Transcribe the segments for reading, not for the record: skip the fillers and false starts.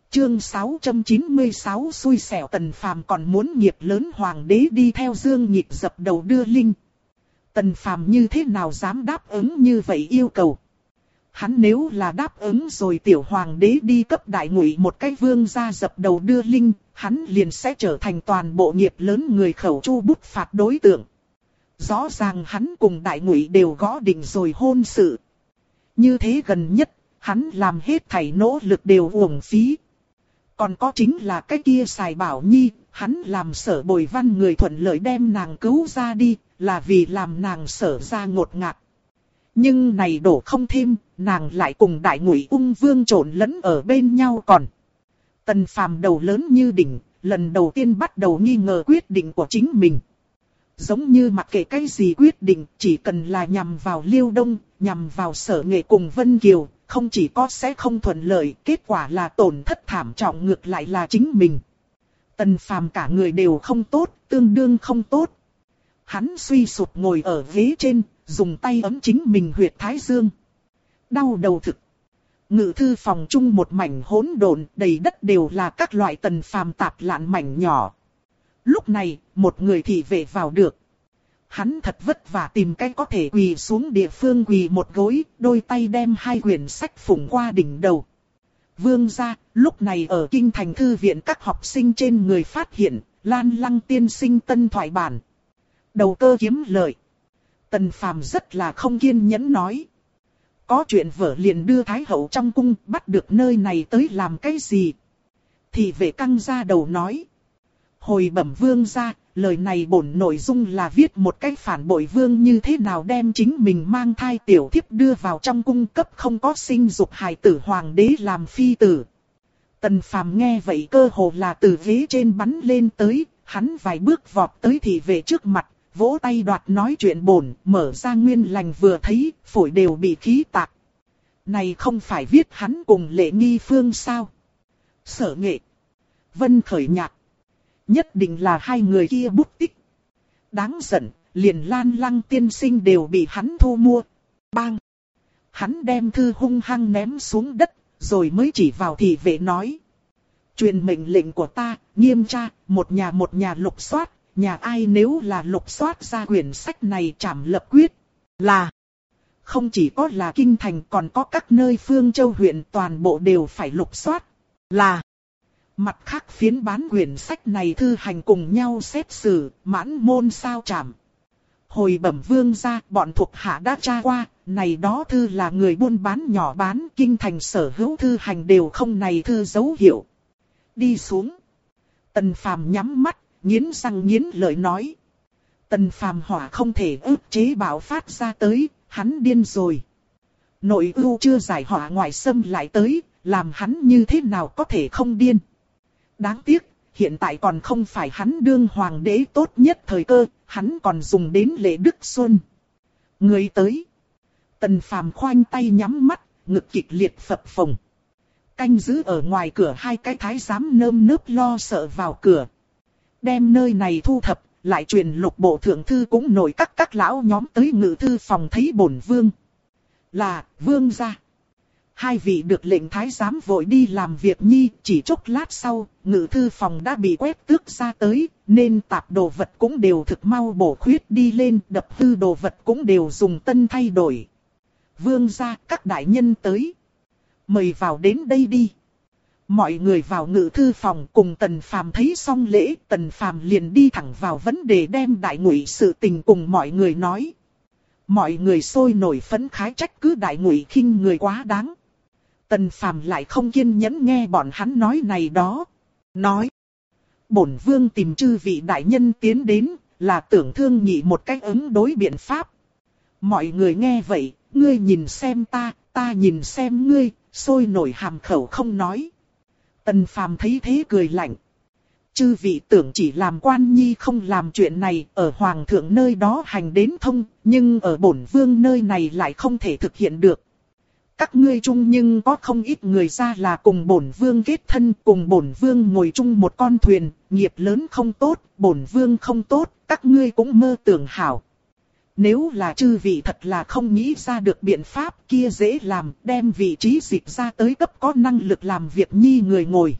Chương 696 xui xẻo. Tần Phàm còn muốn nghiệp lớn hoàng đế đi theo Dương Nhịp dập đầu đưa linh. Tần Phàm như thế nào dám đáp ứng như vậy yêu cầu. Hắn nếu là đáp ứng rồi tiểu hoàng đế đi cấp đại ngụy một cái vương gia dập đầu đưa linh, hắn liền sẽ trở thành toàn bộ nghiệp lớn người khẩu chu bút phạt đối tượng. Rõ ràng hắn cùng đại ngụy đều gõ định rồi hôn sự. Như thế gần nhất, hắn làm hết thảy nỗ lực đều uổng phí. Còn có chính là cái kia Sài Bảo Nhi, hắn làm Sở Bồi Văn người thuận lợi đem nàng cứu ra đi, là vì làm nàng Sở ra ngột ngạt. Nhưng này đổ không thêm, nàng lại cùng đại ngụy ung vương trộn lẫn ở bên nhau còn. Tần Phàm đầu lớn như đỉnh, lần đầu tiên bắt đầu nghi ngờ quyết định của chính mình. Giống như mặc kệ cái gì quyết định, chỉ cần là nhằm vào Liêu Đông, nhằm vào Sở Nghệ cùng Vân Kiều, không chỉ có sẽ không thuận lợi, kết quả là tổn thất thảm trọng, ngược lại là chính mình. Tần Phàm cả người đều không tốt, tương đương không tốt. Hắn suy sụp ngồi ở ghế trên, dùng tay ấm chính mình huyệt thái dương. Đau đầu thực. Ngự thư phòng chung một mảnh hỗn độn, đầy đất đều là các loại Tần Phàm tạp lạn mảnh nhỏ. Lúc này, một người thị vệ vào được. Hắn thật vất vả tìm cách có thể quỳ xuống địa phương quỳ một gối, đôi tay đem hai quyển sách phủng qua đỉnh đầu. Vương gia, lúc này ở kinh thành thư viện các học sinh trên người phát hiện, Lan Lăng tiên sinh tân thoại bản. Đầu cơ kiếm lợi. Tần Phàm rất là không kiên nhẫn nói. Có chuyện vở liền đưa Thái hậu trong cung, bắt được nơi này tới làm cái gì? Thì vệ căng ra đầu nói. Hồi bẩm vương gia, lời này bổn nội dung là viết một cách phản bội vương như thế nào đem chính mình mang thai tiểu thiếp đưa vào trong cung cấp không có sinh dục hài tử hoàng đế làm phi tử. Tần Phàm nghe vậy cơ hồ là từ ghế trên bắn lên tới, hắn vài bước vọt tới thị vệ trước mặt, vỗ tay đoạt nói chuyện bổn, mở ra nguyên lành vừa thấy, phổi đều bị khí tạc. Này không phải viết hắn cùng Lệ Nghi Phương sao? Sở Nghệ, Vân Khởi Nhạc. Nhất định là hai người kia bút tích. Đáng giận, liền Lan Lăng tiên sinh đều bị hắn thu mua. Bang! Hắn đem thư hung hăng ném xuống đất, rồi mới chỉ vào thị vệ nói. Truyền mệnh lệnh của ta, nghiêm tra, một nhà lục soát, nhà ai nếu là lục soát ra quyển sách này trảm lập quyết. Là, không chỉ có là kinh thành còn có các nơi phương châu huyện toàn bộ đều phải lục soát. Là, mặt khác phiến bán quyển sách này thư hành cùng nhau xét xử, mãn môn sao trảm. Hồi bẩm vương gia, bọn thuộc hạ đã tra qua, này đó thư là người buôn bán nhỏ bán, kinh thành sở hữu thư hành đều không này thư dấu hiệu. Đi xuống. Tần Phàm nhắm mắt, nghiến răng nghiến lợi nói. Tần Phàm hỏa không thể ức chế bạo phát ra tới, hắn điên rồi. Nội ưu chưa giải hỏa ngoại xâm lại tới, làm hắn như thế nào có thể không điên. Đáng tiếc, hiện tại còn không phải hắn đương hoàng đế tốt nhất thời cơ, hắn còn dùng đến Lệ Đức Xuân. Người tới. Tần Phàm khoanh tay nhắm mắt, ngực kịch liệt phập phồng. Canh giữ ở ngoài cửa hai cái thái giám nơm nớp lo sợ vào cửa. Đem nơi này thu thập, lại truyền lục bộ thượng thư cũng nổi các lão nhóm tới ngự thư phòng thấy bổn vương. Là, vương gia. Hai vị được lệnh thái giám vội đi làm việc nhi, chỉ chốc lát sau, ngự thư phòng đã bị quét tước ra tới, nên tạp đồ vật cũng đều thực mau bổ khuyết đi lên, đập hư đồ vật cũng đều dùng tân thay đổi. Vương gia, các đại nhân tới. Mời vào đến đây đi. Mọi người vào ngự thư phòng cùng Tần Phàm thấy xong lễ, Tần Phàm liền đi thẳng vào vấn đề đem đại ngụy sự tình cùng mọi người nói. Mọi người sôi nổi phấn khái trách cứ đại ngụy khinh người quá đáng. Tần Phàm lại không kiên nhẫn nghe bọn hắn nói này đó. Nói. Bổn vương tìm chư vị đại nhân tiến đến, là tưởng thương nghị một cách ứng đối biện pháp. Mọi người nghe vậy, ngươi nhìn xem ta, ta nhìn xem ngươi, sôi nổi hàm khẩu không nói. Tần Phàm thấy thế cười lạnh. Chư vị tưởng chỉ làm quan nhi không làm chuyện này, ở hoàng thượng nơi đó hành đến thông, nhưng ở bổn vương nơi này lại không thể thực hiện được. Các ngươi chung nhưng có không ít người ra là cùng bổn vương kết thân, cùng bổn vương ngồi chung một con thuyền, nghiệp lớn không tốt, bổn vương không tốt, các ngươi cũng mơ tưởng hảo. Nếu là chư vị thật là không nghĩ ra được biện pháp kia dễ làm, đem vị trí dịch ra tới cấp có năng lực làm việc nhi người ngồi.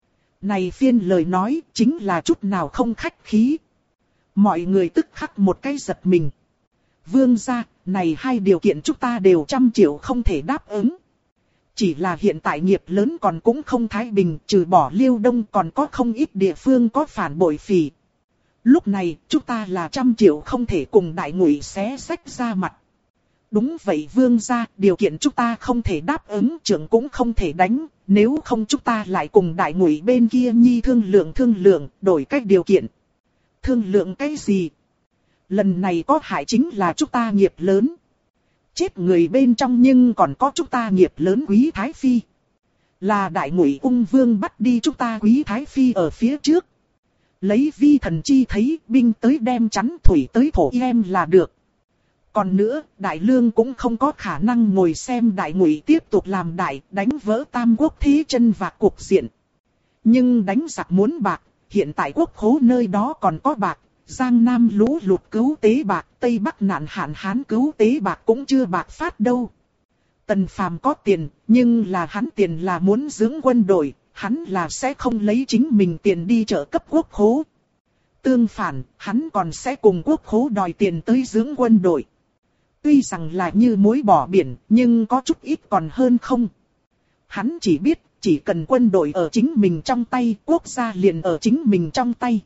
Này phiên lời nói chính là chút nào không khách khí. Mọi người tức khắc một cái giật mình. Vương gia, này hai điều kiện chúng ta đều 100 triệu không thể đáp ứng. Chỉ là hiện tại nghiệp lớn còn cũng không thái bình, trừ bỏ Liêu Đông còn có không ít địa phương có phản bội phỉ. Lúc này, chúng ta là 100 triệu không thể cùng đại ngụy xé xách ra mặt. Đúng vậy vương gia, điều kiện chúng ta không thể đáp ứng, trưởng cũng không thể đánh, nếu không chúng ta lại cùng đại ngụy bên kia nhi thương lượng, đổi cách điều kiện. Thương lượng cái gì? Lần này có hại chính là chúng ta nghiệp lớn. Chết người bên trong nhưng còn có chúng ta nghiệp lớn Quý Thái Phi. Là đại ngụy ung vương bắt đi chúng ta Quý Thái Phi ở phía trước. Lấy vi thần chi thấy binh tới đem chắn thủy tới thổ em là được. Còn nữa, đại lương cũng không có khả năng ngồi xem đại ngụy tiếp tục làm đại, đánh vỡ tam quốc thế chân và cuộc diện. Nhưng đánh giặc muốn bạc, hiện tại quốc khố nơi đó còn có bạc, Giang Nam lũ lụt cứu tế bạc, Tây Bắc nạn hạn hán cứu tế bạc cũng chưa bạc phát đâu. Tần Phàm có tiền, nhưng là hắn tiền là muốn dưỡng quân đội, hắn là sẽ không lấy chính mình tiền đi trợ cấp quốc khố. Tương phản, hắn còn sẽ cùng quốc khố đòi tiền tới dưỡng quân đội. Tuy rằng là như muối bỏ biển, nhưng có chút ít còn hơn không. Hắn chỉ biết, chỉ cần quân đội ở chính mình trong tay, quốc gia liền ở chính mình trong tay.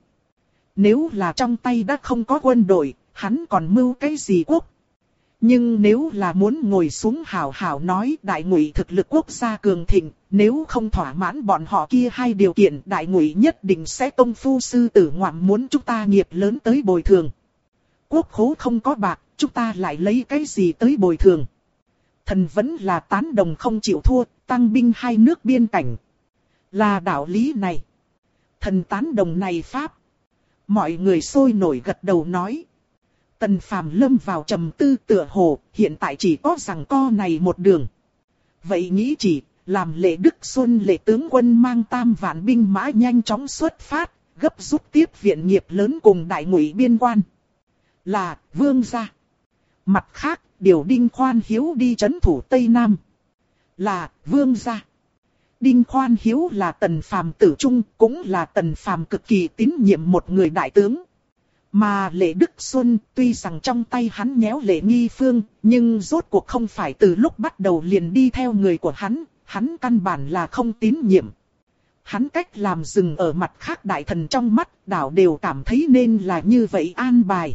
Nếu là trong tay đã không có quân đội, hắn còn mưu cái gì quốc? Nhưng nếu là muốn ngồi xuống hào hào nói đại ngụy thực lực quốc gia cường thịnh, nếu không thỏa mãn bọn họ kia hai điều kiện, đại ngụy nhất định sẽ công phu sư tử ngoạm muốn chúng ta nghiệp lớn tới bồi thường. Quốc khố không có bạc, chúng ta lại lấy cái gì tới bồi thường? Thần vẫn là tán đồng không chịu thua, tăng binh hai nước biên cảnh. Là đạo lý này. Thần tán đồng này pháp. Mọi người sôi nổi gật đầu nói. Tần Phàm lâm vào trầm tư tựa hồ, hiện tại chỉ có rằng co này một đường. Vậy nghĩ chỉ, làm Lệ Đức Xuân lệ tướng quân mang 3 vạn binh mã nhanh chóng xuất phát, gấp rút tiếp viện nghiệp lớn cùng đại ngụy biên quan. Là, vương gia. Mặt khác, điều Đinh Khoan Hiếu đi trấn thủ Tây Nam. Là, vương gia. Đinh Khoan Hiếu là Tần Phàm tử trung, cũng là Tần Phàm cực kỳ tín nhiệm một người đại tướng. Mà Lệ Đức Xuân, tuy rằng trong tay hắn nhéo Lệ Nghi Phương, nhưng rốt cuộc không phải từ lúc bắt đầu liền đi theo người của hắn căn bản là không tín nhiệm. Hắn cách làm dừng ở mặt khác đại thần trong mắt, đảo đều cảm thấy nên là như vậy an bài.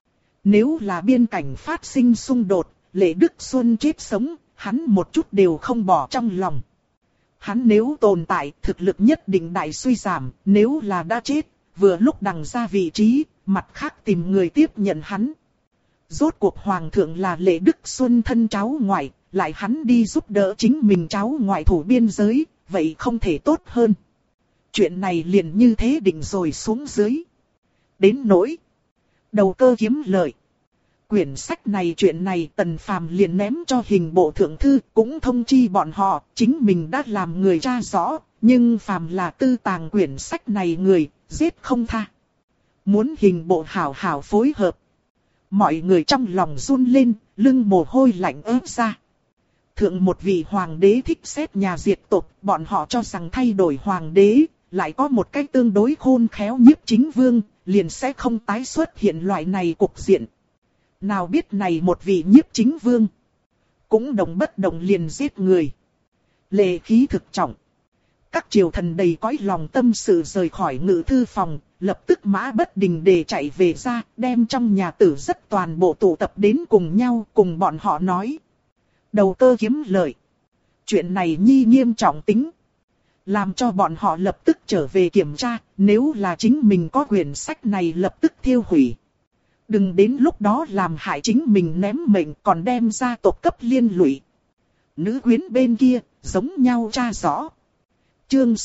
Nếu là biên cảnh phát sinh xung đột, Lệ Đức Xuân chết sống, hắn một chút đều không bỏ trong lòng. Hắn nếu tồn tại, thực lực nhất định đại suy giảm, nếu là đã chết, vừa lúc đằng ra vị trí, mặt khác tìm người tiếp nhận hắn. Rốt cuộc hoàng thượng là Lệ Đức Xuân thân cháu ngoại, lại hắn đi giúp đỡ chính mình cháu ngoại thủ biên giới, vậy không thể tốt hơn. Chuyện này liền như thế định rồi xuống dưới. Đến nỗi đầu cơ kiếm lợi. Quyển sách này chuyện này Tần Phàm liền ném cho hình bộ thượng thư, cũng thông chi bọn họ, chính mình đã làm người tra rõ, nhưng phàm là tư tàng quyển sách này người, giết không tha. Muốn hình bộ hảo hảo phối hợp. Mọi người trong lòng run lên, lưng mồ hôi lạnh ớt ra. Thượng một vị hoàng đế thích xét nhà diệt tộc, bọn họ cho rằng thay đổi hoàng đế, lại có một cách tương đối khôn khéo nhiếp chính vương, liền sẽ không tái xuất hiện loại này cục diện. Nào biết này một vị nhiếp chính vương, cũng động bất động liền giết người. Lệ khí thực trọng. Các triều thần đầy cõi lòng tâm sự rời khỏi ngự thư phòng, lập tức mã bất đình để chạy về ra, đem trong nhà tử rất toàn bộ tụ tập đến cùng nhau, cùng bọn họ nói. Đầu cơ kiếm lợi. Chuyện này nhi nghiêm trọng tính. Làm cho bọn họ lập tức trở về kiểm tra, nếu là chính mình có quyển sách này lập tức thiêu hủy. Đừng đến lúc đó làm hại chính mình ném mệnh còn đem gia tộc cấp liên lụy. Nữ quyến bên kia, giống nhau tra rõ. Chương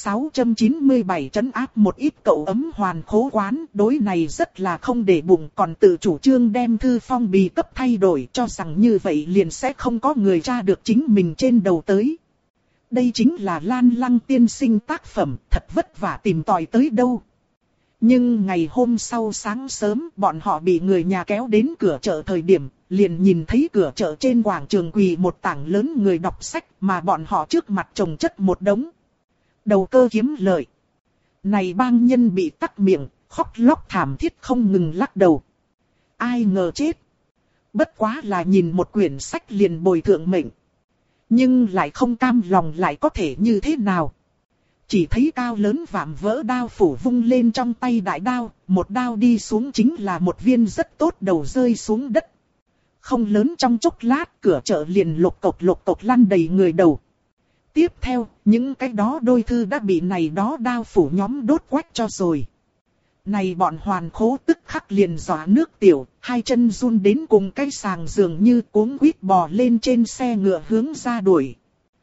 697 trấn áp một ít cậu ấm hoàn khố quán, đối này rất là không để bụng, còn tự chủ trương đem thư phong bì cấp thay đổi, cho rằng như vậy liền sẽ không có người tra được chính mình trên đầu tới. Đây chính là Lan Lăng tiên sinh tác phẩm, thật vất vả tìm tòi tới đâu. Nhưng ngày hôm sau sáng sớm bọn họ bị người nhà kéo đến cửa chợ thời điểm, liền nhìn thấy cửa chợ trên quảng trường quỳ một tảng lớn người đọc sách mà bọn họ trước mặt chồng chất một đống. Đầu cơ kiếm lợi. Này bang nhân bị tắc miệng, khóc lóc thảm thiết không ngừng lắc đầu. Ai ngờ chết. Bất quá là nhìn một quyển sách liền bồi thượng mệnh. Nhưng lại không cam lòng lại có thể như thế nào. Chỉ thấy cao lớn vạm vỡ đao phủ vung lên trong tay đại đao, một đao đi xuống chính là một viên rất tốt đầu rơi xuống đất. Không lớn trong chốc lát cửa chợ liền lục cộc lăn đầy người đầu. Tiếp theo, những cái đó đôi thư đã bị này đó đao phủ nhóm đốt quách cho rồi. Này bọn hoàn khố tức khắc liền dọa nước tiểu, hai chân run đến cùng cái sàng dường như cuống quýt bò lên trên xe ngựa hướng ra đuổi.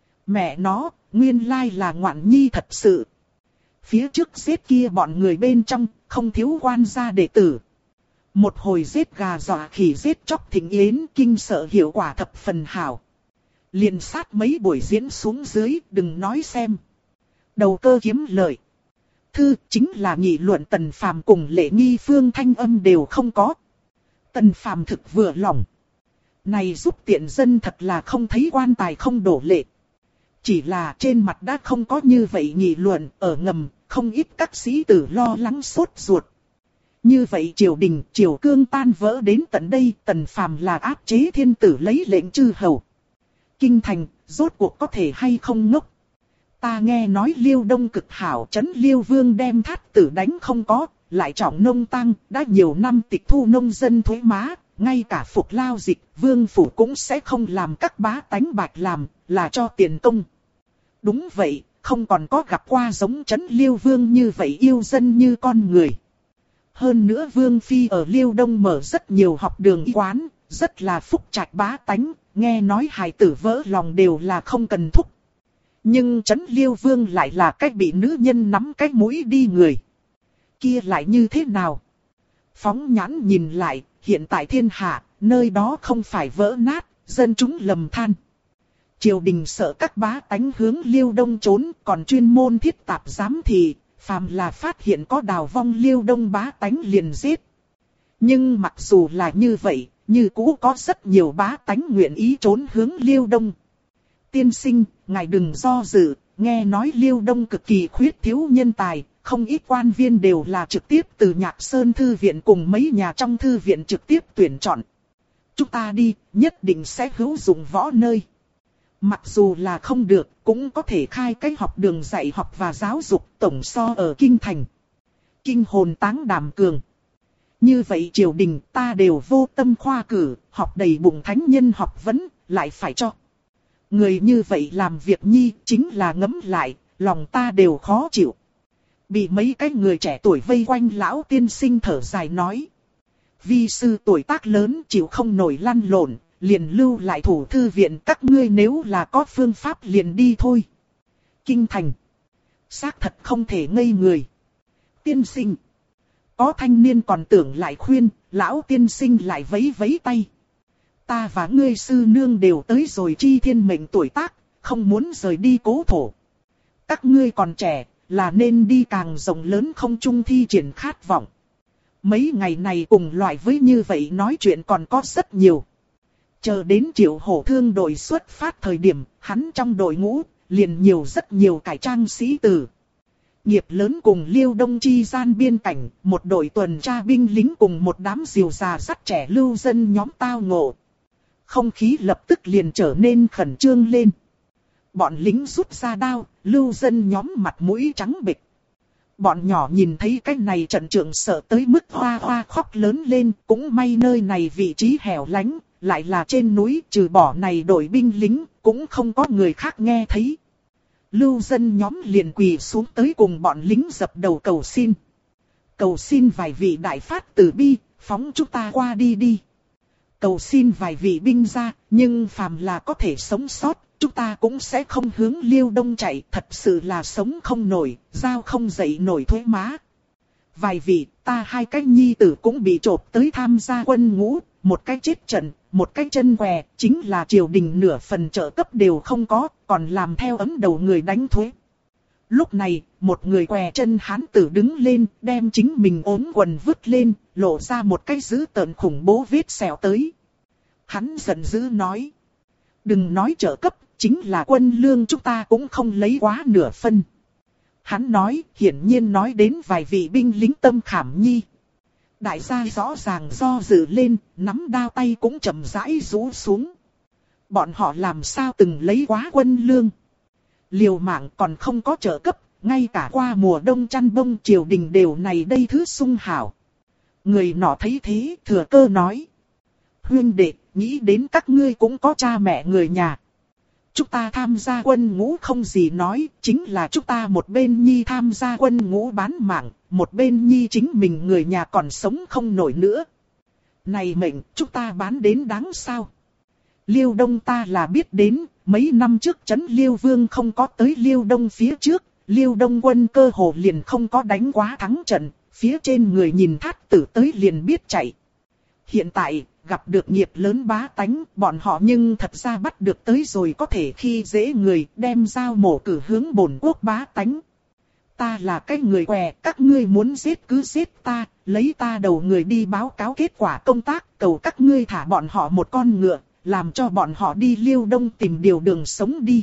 Mẹ nó, nguyên lai là ngoạn nhi thật sự. Phía trước giết kia bọn người bên trong, không thiếu quan gia đệ tử. Một hồi giết gà dọa khỉ giết chóc thỉnh yến kinh sợ hiệu quả thập phần hảo. Liền sát mấy buổi diễn xuống dưới, đừng nói xem. Đầu cơ kiếm lợi. Thư chính là nghị luận Tần Phàm cùng Lệ Nghi Phương thanh âm đều không có. Tần Phàm thực vừa lòng. Này giúp tiện dân thật là không thấy quan tài không đổ lệ. Chỉ là trên mặt đã không có như vậy nghị luận, ở ngầm, không ít các sĩ tử lo lắng sốt ruột. Như vậy triều đình, triều cương tan vỡ đến tận đây, Tần Phàm là áp chế thiên tử lấy lệnh chư hầu. Kinh thành, rốt cuộc có thể hay không ngốc. Ta nghe nói Liêu Đông cực hảo trấn Liêu Vương đem Thát Tử đánh không có, lại trọng nông tăng, đã nhiều năm tịch thu nông dân thuế má, ngay cả phục lao dịch, Vương phủ cũng sẽ không làm các bá tánh bạch làm, là cho tiền công. Đúng vậy, không còn có gặp qua giống trấn Liêu Vương như vậy yêu dân như con người. Hơn nữa Vương Phi ở Liêu Đông mở rất nhiều học đường y quán, rất là phúc trạch bá tánh, nghe nói hài tử vỡ lòng đều là không cần thúc. Nhưng trấn Liêu Vương lại là cách bị nữ nhân nắm cái mũi đi người. Kia lại như thế nào? Phóng nhãn nhìn lại, hiện tại thiên hạ, nơi đó không phải vỡ nát, dân chúng lầm than. Triều đình sợ các bá tánh hướng Liêu Đông trốn, còn chuyên môn thiết tạp giám thị, phàm là phát hiện có đào vong Liêu Đông bá tánh liền giết. Nhưng mặc dù là như vậy, như cũ có rất nhiều bá tánh nguyện ý trốn hướng Liêu Đông. Tiên sinh, ngài đừng do dự, nghe nói Liêu Đông cực kỳ khuyết thiếu nhân tài, không ít quan viên đều là trực tiếp từ Nhạc Sơn Thư viện cùng mấy nhà trong thư viện trực tiếp tuyển chọn. Chúng ta đi, nhất định sẽ hữu dụng võ nơi. Mặc dù là không được, cũng có thể khai cái học đường dạy học và giáo dục tổng so ở Kinh Thành. Kinh hồn táng Đàm Cường. Như vậy triều đình ta đều vô tâm khoa cử, học đầy bụng thánh nhân học vấn, lại phải cho. Người như vậy làm việc nhi chính là ngấm lại, lòng ta đều khó chịu. Bị mấy cái người trẻ tuổi vây quanh lão tiên sinh thở dài nói. Vi sư tuổi tác lớn chịu không nổi lăn lộn, liền lưu lại thủ thư viện các ngươi nếu là có phương pháp liền đi thôi. Kinh thành. Xác thật không thể ngây người. Tiên sinh. Có thanh niên còn tưởng lại khuyên, lão tiên sinh lại vẫy vẫy tay. Ta và ngươi sư nương đều tới rồi chi thiên mệnh tuổi tác, không muốn rời đi cố thổ. Các ngươi còn trẻ, là nên đi càng rộng lớn không trung thi triển khát vọng. Mấy ngày này cùng loại với như vậy nói chuyện còn có rất nhiều. Chờ đến Triệu Hổ Thương đội xuất phát thời điểm, hắn trong đội ngũ, liền nhiều rất nhiều cải trang sĩ tử. Nghiệp lớn cùng Liêu Đông chi gian biên cảnh, một đội tuần tra binh lính cùng một đám diều già dắt trẻ lưu dân nhóm tao ngộ. Không khí lập tức liền trở nên khẩn trương lên. Bọn lính rút ra đao, lưu dân nhóm mặt mũi trắng bệch. Bọn nhỏ nhìn thấy cái này trận trưởng sợ tới mức hoa hoa khóc lớn lên, cũng may nơi này vị trí hẻo lánh, lại là trên núi, trừ bỏ này đội binh lính, cũng không có người khác nghe thấy. Lưu dân nhóm liền quỳ xuống tới cùng bọn lính dập đầu cầu xin. Cầu xin vài vị đại phát từ bi, phóng chúng ta qua đi đi. Cầu xin vài vị binh ra, nhưng phàm là có thể sống sót, chúng ta cũng sẽ không hướng Liêu Đông chạy, thật sự là sống không nổi, giao không dậy nổi thuế má. Vài vị, ta hai cái nhi tử cũng bị trộp tới tham gia quân ngũ, một cái chết trận, một cái chân què, chính là triều đình nửa phần trợ cấp đều không có, còn làm theo ấm đầu người đánh thuế. Lúc này, một người què chân hán tử đứng lên, đem chính mình ốm quần vứt lên, lộ ra một cái dữ tợn khủng bố vết sẹo tới. Hắn giận dữ nói. Đừng nói trợ cấp, chính là quân lương chúng ta cũng không lấy quá nửa phân. Hắn nói, hiển nhiên nói đến vài vị binh lính tâm khảm nhi. Đại gia rõ ràng do dự lên, nắm đao tay cũng chậm rãi rũ xuống. Bọn họ làm sao từng lấy quá quân lương. Liều mạng còn không có trợ cấp, ngay cả qua mùa đông chăn bông triều đình đều này đây thứ sung hảo. Người nọ thấy thế, thừa cơ nói. Huynh đệ, nghĩ đến các ngươi cũng có cha mẹ người nhà. Chúng ta tham gia quân ngũ không gì nói, chính là chúng ta một bên nhi tham gia quân ngũ bán mạng, một bên nhi chính mình người nhà còn sống không nổi nữa. Này mệnh, chúng ta bán đến đáng sao? Liêu Đông ta là biết đến, mấy năm trước trấn Liêu Vương không có tới Liêu Đông phía trước, Liêu Đông quân cơ hồ liền không có đánh quá thắng trận, phía trên người nhìn Thát Tử tới liền biết chạy. Hiện tại, gặp được nghiệp lớn bá tánh, bọn họ nhưng thật ra bắt được tới rồi có thể khi dễ người, đem dao mổ cử hướng bổn quốc bá tánh. Ta là cái người què, các ngươi muốn giết cứ giết ta, lấy ta đầu người đi báo cáo kết quả công tác, cầu các ngươi thả bọn họ một con ngựa, làm cho bọn họ đi Liêu Đông tìm điều đường sống đi.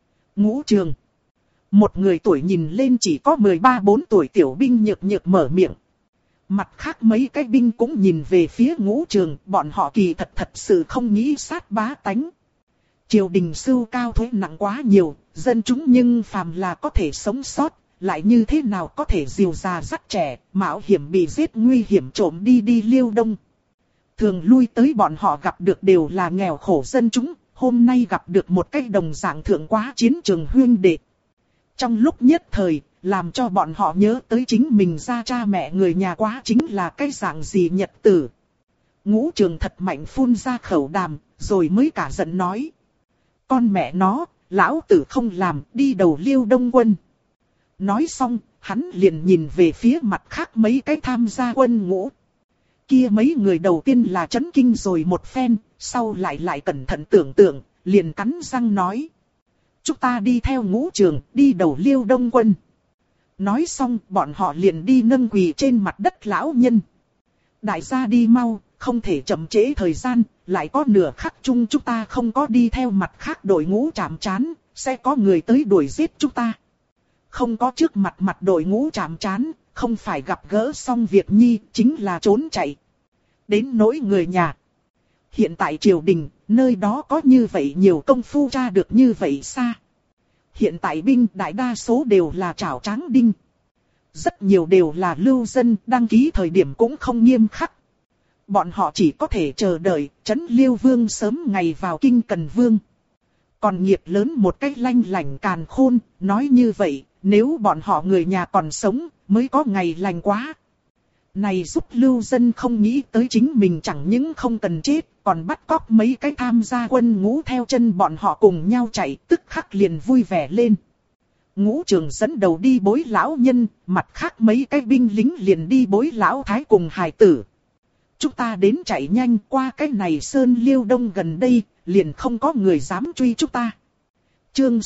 Ngũ Trường. Một người tuổi nhìn lên chỉ có 13-14 tuổi tiểu binh nhược nhược mở miệng. Mặt khác mấy cái binh cũng nhìn về phía Ngũ Trường, bọn họ kỳ thật sự không nghĩ sát bá tánh. Triều đình sưu cao thuế nặng quá nhiều, dân chúng nhưng phàm là có thể sống sót, lại như thế nào có thể dìu già dắt trẻ, mạo hiểm bị giết nguy hiểm trộm đi Liêu Đông. Thường lui tới bọn họ gặp được đều là nghèo khổ dân chúng, hôm nay gặp được một cái đồng dạng thượng quá chiến trường huynh đệ. Trong lúc nhất thời, làm cho bọn họ nhớ tới chính mình ra cha mẹ người nhà quá chính là cái dạng gì nhật tử. Ngũ Trường thật mạnh phun ra khẩu đàm, rồi mới cả giận nói. Con mẹ nó, lão tử không làm, đi đầu Liêu Đông quân. Nói xong, hắn liền nhìn về phía mặt khác mấy cái tham gia quân ngũ. Kia mấy người đầu tiên là chấn kinh rồi một phen, sau lại cẩn thận tưởng tượng, liền cắn răng nói. Chúng ta đi theo Ngũ Trường, đi đầu Liêu Đông quân. Nói xong, bọn họ liền đi nâng quỳ trên mặt đất lão nhân. Đại gia đi mau, không thể chậm trễ thời gian, lại có nửa khắc chung chúng ta không có đi theo mặt khác đội ngũ chạm trán, sẽ có người tới đuổi giết chúng ta. Không có trước mặt đội ngũ chạm trán, không phải gặp gỡ xong việc nhi, chính là trốn chạy. Đến nỗi người nhà. Hiện tại triều đình, nơi đó có như vậy nhiều công phu tra được như vậy xa. Hiện tại binh đại đa số đều là trảo tráng đinh. Rất nhiều đều là lưu dân, đăng ký thời điểm cũng không nghiêm khắc. Bọn họ chỉ có thể chờ đợi, trấn Liêu Vương sớm ngày vào kinh Cần Vương. Còn nghiệp lớn một cách lanh lảnh càn khôn, nói như vậy, nếu bọn họ người nhà còn sống, mới có ngày lành quá. Này giúp lưu dân không nghĩ tới chính mình chẳng những không cần chết, còn bắt cóc mấy cái tham gia quân ngũ theo chân bọn họ cùng nhau chạy, tức khắc liền vui vẻ lên. Ngũ Trường dẫn đầu đi bối lão nhân, mặt khác mấy cái binh lính liền đi bối lão thái cùng hài tử. Chúng ta đến chạy nhanh qua cái này sơn Liêu Đông gần đây, liền không có người dám truy chúng ta. Chương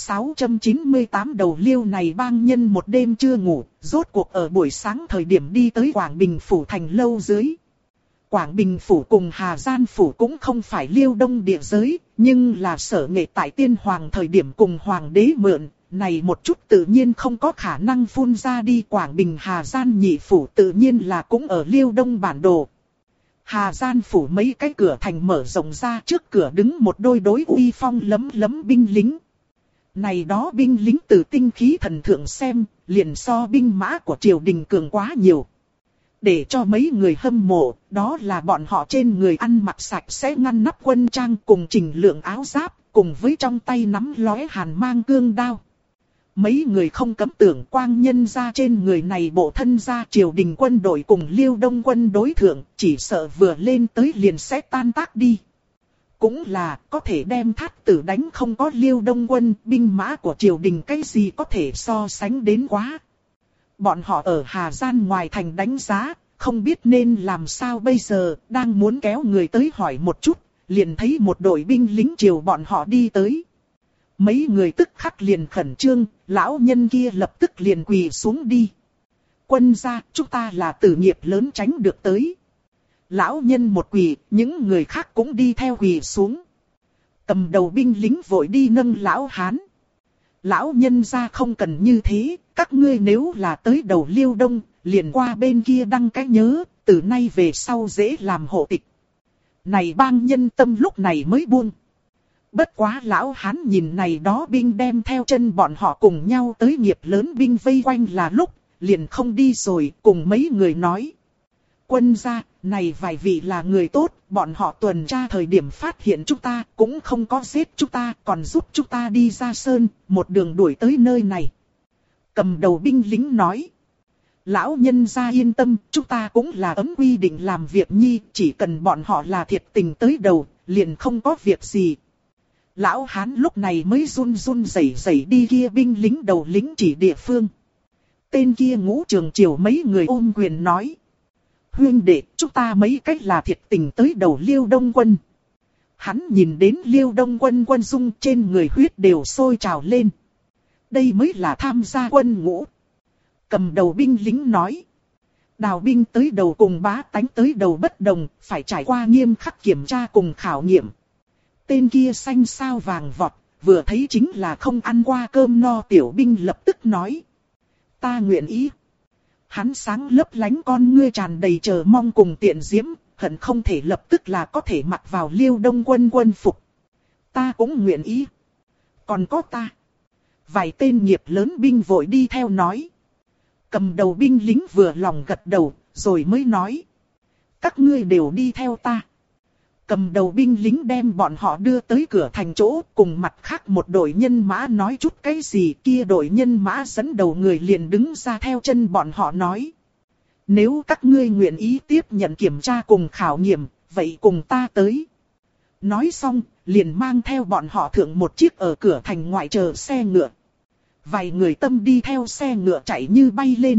698 đầu Liêu này bang nhân một đêm chưa ngủ, rốt cuộc ở buổi sáng thời điểm đi tới Quảng Bình Phủ thành lâu dưới. Quảng Bình Phủ cùng Hà Giang Phủ cũng không phải Liêu Đông địa giới, nhưng là sở nghệ tại tiên hoàng thời điểm cùng hoàng đế mượn, này một chút tự nhiên không có khả năng phun ra đi. Quảng Bình Hà Giang nhị phủ tự nhiên là cũng ở Liêu Đông bản đồ. Hà Giang Phủ mấy cái cửa thành mở rộng ra, trước cửa đứng một đôi đối uy phong lấm lấm binh lính. Này đó binh lính từ tinh khí thần thượng xem, liền so binh mã của triều đình cường quá nhiều. Để cho mấy người hâm mộ, đó là bọn họ trên người ăn mặc sạch sẽ ngăn nắp quân trang cùng trình lượng áo giáp, cùng với trong tay nắm lóe hàn mang cương đao. Mấy người không cấm tưởng quang nhân ra trên người này bộ thân ra triều đình quân đội cùng Liêu Đông quân đối thượng, chỉ sợ vừa lên tới liền sẽ tan tác đi. Cũng là có thể đem Thát Tử đánh không có Liêu Đông quân, binh mã của triều đình cái gì có thể so sánh đến quá. Bọn họ ở Hà Giang ngoài thành đánh giá, không biết nên làm sao bây giờ, đang muốn kéo người tới hỏi một chút, liền thấy một đội binh lính triều bọn họ đi tới. Mấy người tức khắc liền khẩn trương, lão nhân kia lập tức liền quỳ xuống đi. Quân gia, chúng ta là tử nghiệp lớn tránh được tới. Lão nhân một quỳ, những người khác cũng đi theo quỳ xuống. Cầm đầu binh lính vội đi nâng lão hán. Lão nhân gia không cần như thế, các ngươi nếu là tới đầu Liêu Đông, liền qua bên kia đăng cái nhớ, từ nay về sau dễ làm hộ tịch. Này bang nhân tâm lúc này mới buông. Bất quá lão hán nhìn này đó binh đem theo chân bọn họ cùng nhau tới nghiệp lớn binh vây quanh là lúc, liền không đi rồi, cùng mấy người nói. Quân gia, này vài vị là người tốt, bọn họ tuần tra thời điểm phát hiện chúng ta, cũng không có giết chúng ta, còn giúp chúng ta đi ra sơn, một đường đuổi tới nơi này. Cầm đầu binh lính nói. Lão nhân gia yên tâm, chúng ta cũng là ấm quy định làm việc nhi, chỉ cần bọn họ là thiệt tình tới đầu, liền không có việc gì. Lão hán lúc này mới run run rẩy rẩy đi kia binh lính đầu lính chỉ địa phương. Tên kia Ngũ Trường Triều mấy người ôm quyền nói. Huynh đệ, chúng ta mấy cách là thiệt tình tới đầu Liêu Đông Quân. Hắn nhìn đến Liêu Đông Quân quân dung trên người huyết đều sôi trào lên. Đây mới là tham gia quân ngũ. Cầm đầu binh lính nói. Đào binh tới đầu cùng bá tánh tới đầu bất đồng, phải trải qua nghiêm khắc kiểm tra cùng khảo nghiệm. Tên kia xanh sao vàng vọt, vừa thấy chính là không ăn qua cơm no tiểu binh lập tức nói. Ta nguyện ý. Hắn sáng lấp lánh con ngươi tràn đầy chờ mong cùng tiện diễm, hận không thể lập tức là có thể mặc vào Liêu Đông Quân quân phục. Ta cũng nguyện ý. Còn có ta. Vài tên nghiệp lớn binh vội đi theo nói. Cầm đầu binh lính vừa lòng gật đầu, rồi mới nói. Các ngươi đều đi theo ta. Cầm đầu binh lính đem bọn họ đưa tới cửa thành chỗ, cùng mặt khác một đội nhân mã nói chút cái gì, kia đội nhân mã dẫn đầu người liền đứng ra theo chân bọn họ nói. Nếu các ngươi nguyện ý tiếp nhận kiểm tra cùng khảo nghiệm, vậy cùng ta tới. Nói xong, liền mang theo bọn họ thượng một chiếc ở cửa thành ngoại chờ xe ngựa. Vài người tâm đi theo xe ngựa chạy như bay lên.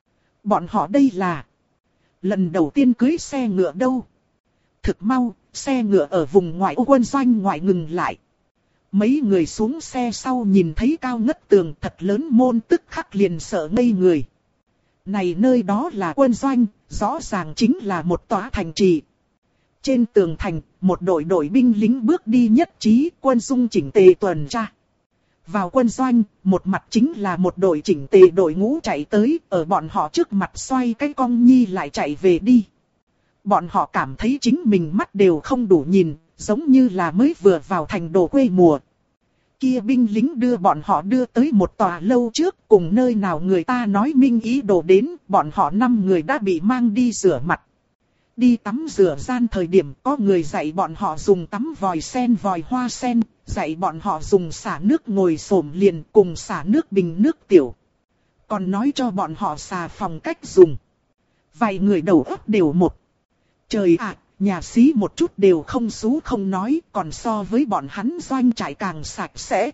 Bọn họ đây là lần đầu tiên cưới xe ngựa đâu. Thực mau, xe ngựa ở vùng ngoại ô quân doanh ngoại ngừng lại. Mấy người xuống xe sau nhìn thấy cao ngất tường thật lớn môn tức khắc liền sợ ngây người. Này nơi đó là quân doanh, rõ ràng chính là một tòa thành trì. Trên tường thành, một đội binh lính bước đi nhất trí, quân dung chỉnh tề tuần tra. Vào quân doanh, một mặt chính là một đội chỉnh tề đội ngũ chạy tới, ở bọn họ trước mặt xoay cái cong nhi lại chạy về đi. Bọn họ cảm thấy chính mình mắt đều không đủ nhìn, giống như là mới vừa vào thành đồ quê mùa. Kia binh lính đưa bọn họ đưa tới một tòa lâu trước, cùng nơi nào người ta nói minh ý đồ đến, bọn họ 5 người đã bị mang đi rửa mặt. Đi tắm rửa gian thời điểm có người dạy bọn họ dùng tắm vòi sen vòi hoa sen, dạy bọn họ dùng xả nước ngồi xổm liền cùng xả nước bình nước tiểu. Còn nói cho bọn họ xà phòng cách dùng. Vài người đầu óc đều một. Trời ạ, nhà xí một chút đều không xú không nói, còn so với bọn hắn doanh trại càng sạch sẽ.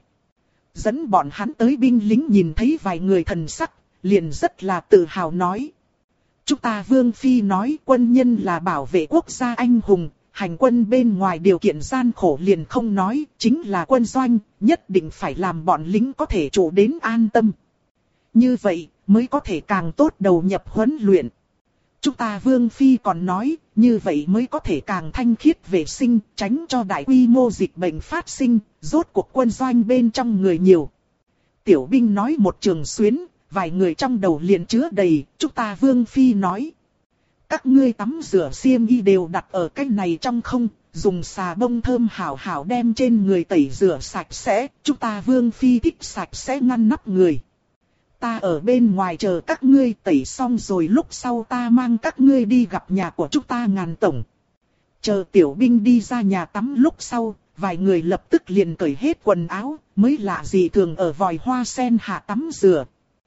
Dẫn bọn hắn tới binh lính nhìn thấy vài người thần sắc, liền rất là tự hào nói. Chúng ta Vương Phi nói quân nhân là bảo vệ quốc gia anh hùng, hành quân bên ngoài điều kiện gian khổ liền không nói, chính là quân doanh, nhất định phải làm bọn lính có thể trụ đến an tâm. Như vậy, mới có thể càng tốt đầu nhập huấn luyện. Chúng ta Vương Phi còn nói, như vậy mới có thể càng thanh khiết vệ sinh, tránh cho đại quy mô dịch bệnh phát sinh, rốt cuộc quân doanh bên trong người nhiều. Tiểu binh nói một trường xuyến, vài người trong đầu liền chứa đầy, chúng ta Vương Phi nói. Các ngươi tắm rửa xiêm y đều đặt ở cái này trong không, dùng xà bông thơm hảo hảo đem trên người tẩy rửa sạch sẽ, chúng ta Vương Phi thích sạch sẽ ngăn nắp người. Ta ở bên ngoài chờ các ngươi tẩy xong rồi lúc sau ta mang các ngươi đi gặp nhà của chúng ta Ngàn tổng. Chờ tiểu binh đi ra nhà tắm lúc sau, vài người lập tức liền cởi hết quần áo, mới lạ gì thường ở vòi hoa sen hạ tắm rửa.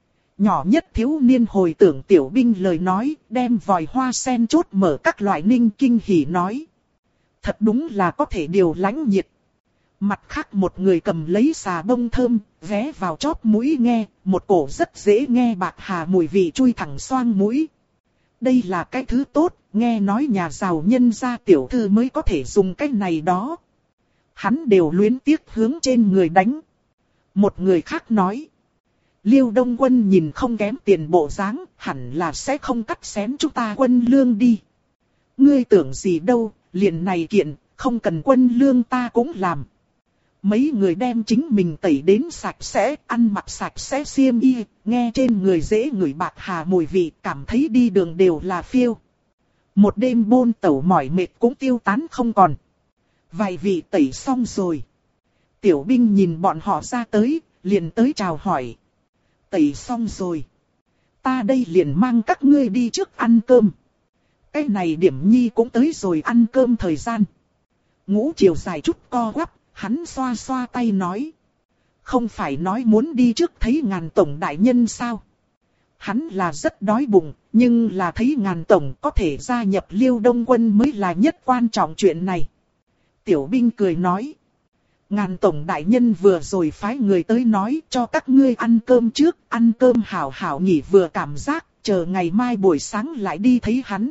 Nhỏ nhất thiếu niên hồi tưởng tiểu binh lời nói, đem vòi hoa sen chốt mở các loại ninh kinh hỉ nói. Thật đúng là có thể điều lãnh nhiệt. Mặt khác một người cầm lấy xà bông thơm, ghé vào chóp mũi nghe, một cổ rất dễ nghe bạc hà mùi vị chui thẳng xoang mũi. Đây là cái thứ tốt, nghe nói nhà giàu nhân gia tiểu thư mới có thể dùng cái này đó. Hắn đều luyến tiếc hướng trên người đánh. Một người khác nói. Liêu Đông Quân nhìn không kém tiền bộ dáng, hẳn là sẽ không cắt xén chúng ta quân lương đi. Ngươi tưởng gì đâu, liền này kiện, không cần quân lương ta cũng làm. Mấy người đem chính mình tẩy đến sạch sẽ, ăn mặc sạch sẽ xiêm y, nghe trên người dễ ngửi bạc hà mùi vị, cảm thấy đi đường đều là phiêu. Một đêm bôn tẩu mỏi mệt cũng tiêu tán không còn. Vài vị tẩy xong rồi. Tiểu binh nhìn bọn họ ra tới, liền tới chào hỏi. Tẩy xong rồi. Ta đây liền mang các ngươi đi trước ăn cơm. Cái này Điểm Nhi cũng tới rồi ăn cơm thời gian. Ngũ chiều dài chút co quắp, hắn xoa xoa tay nói. Không phải nói muốn đi trước thấy Ngàn tổng đại nhân sao? Hắn là rất đói bụng, nhưng là thấy Ngàn tổng có thể gia nhập Liêu Đông Quân mới là nhất quan trọng chuyện này. Tiểu binh cười nói. Ngàn tổng đại nhân vừa rồi phái người tới nói cho các ngươi ăn cơm trước, ăn cơm hảo hảo nghỉ vừa cảm giác, chờ ngày mai buổi sáng lại đi thấy hắn.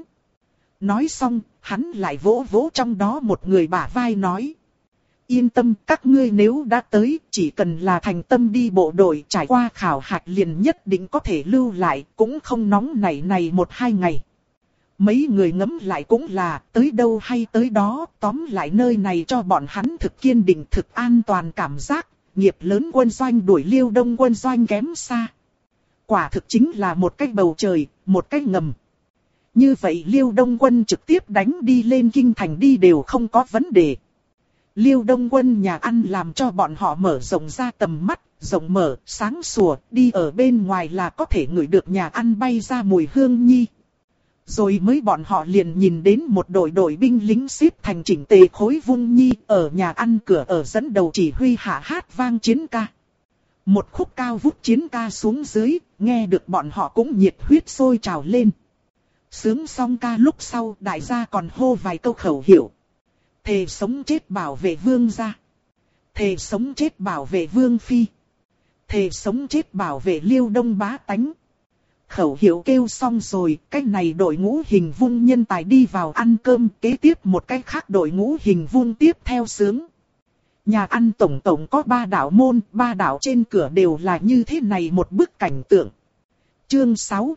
Nói xong, hắn lại vỗ vỗ trong đó một người bả vai nói. Yên tâm, các ngươi nếu đã tới, chỉ cần là thành tâm đi bộ đội trải qua khảo hạch liền nhất định có thể lưu lại, cũng không nóng này 1-2 ngày. Mấy người ngẫm lại cũng là, tới đâu hay tới đó, tóm lại nơi này cho bọn hắn thực kiên định thực an toàn cảm giác, nghiệp lớn quân doanh đuổi Liêu Đông quân doanh kém xa. Quả thực chính là một cái bầu trời, một cái ngầm. Như vậy Liêu Đông quân trực tiếp đánh đi lên kinh thành đi đều không có vấn đề. Liêu Đông quân nhà ăn làm cho bọn họ mở rộng ra tầm mắt, rộng mở, sáng sủa, đi ở bên ngoài là có thể ngửi được nhà ăn bay ra mùi hương nhi. Rồi mới bọn họ liền nhìn đến một đội binh lính xếp thành chỉnh tề khối vung nhi ở nhà ăn cửa ở dẫn đầu chỉ huy hạ hát vang chiến ca. Một khúc cao vút chiến ca xuống dưới, nghe được bọn họ cũng nhiệt huyết sôi trào lên. Sướng xong ca lúc sau đại gia còn hô vài câu khẩu hiệu. Thề sống chết bảo vệ vương gia. Thề sống chết bảo vệ vương phi. Thề sống chết bảo vệ Liêu Đông bá tánh. Khẩu hiệu kêu xong rồi, cái này đội ngũ hình vuông nhân tài đi vào ăn cơm, kế tiếp một cái khác đội ngũ hình vuông tiếp theo sướng. Nhà ăn tổng có 3 đạo môn, 3 đạo trên cửa đều là như thế này một bức cảnh tượng. Chương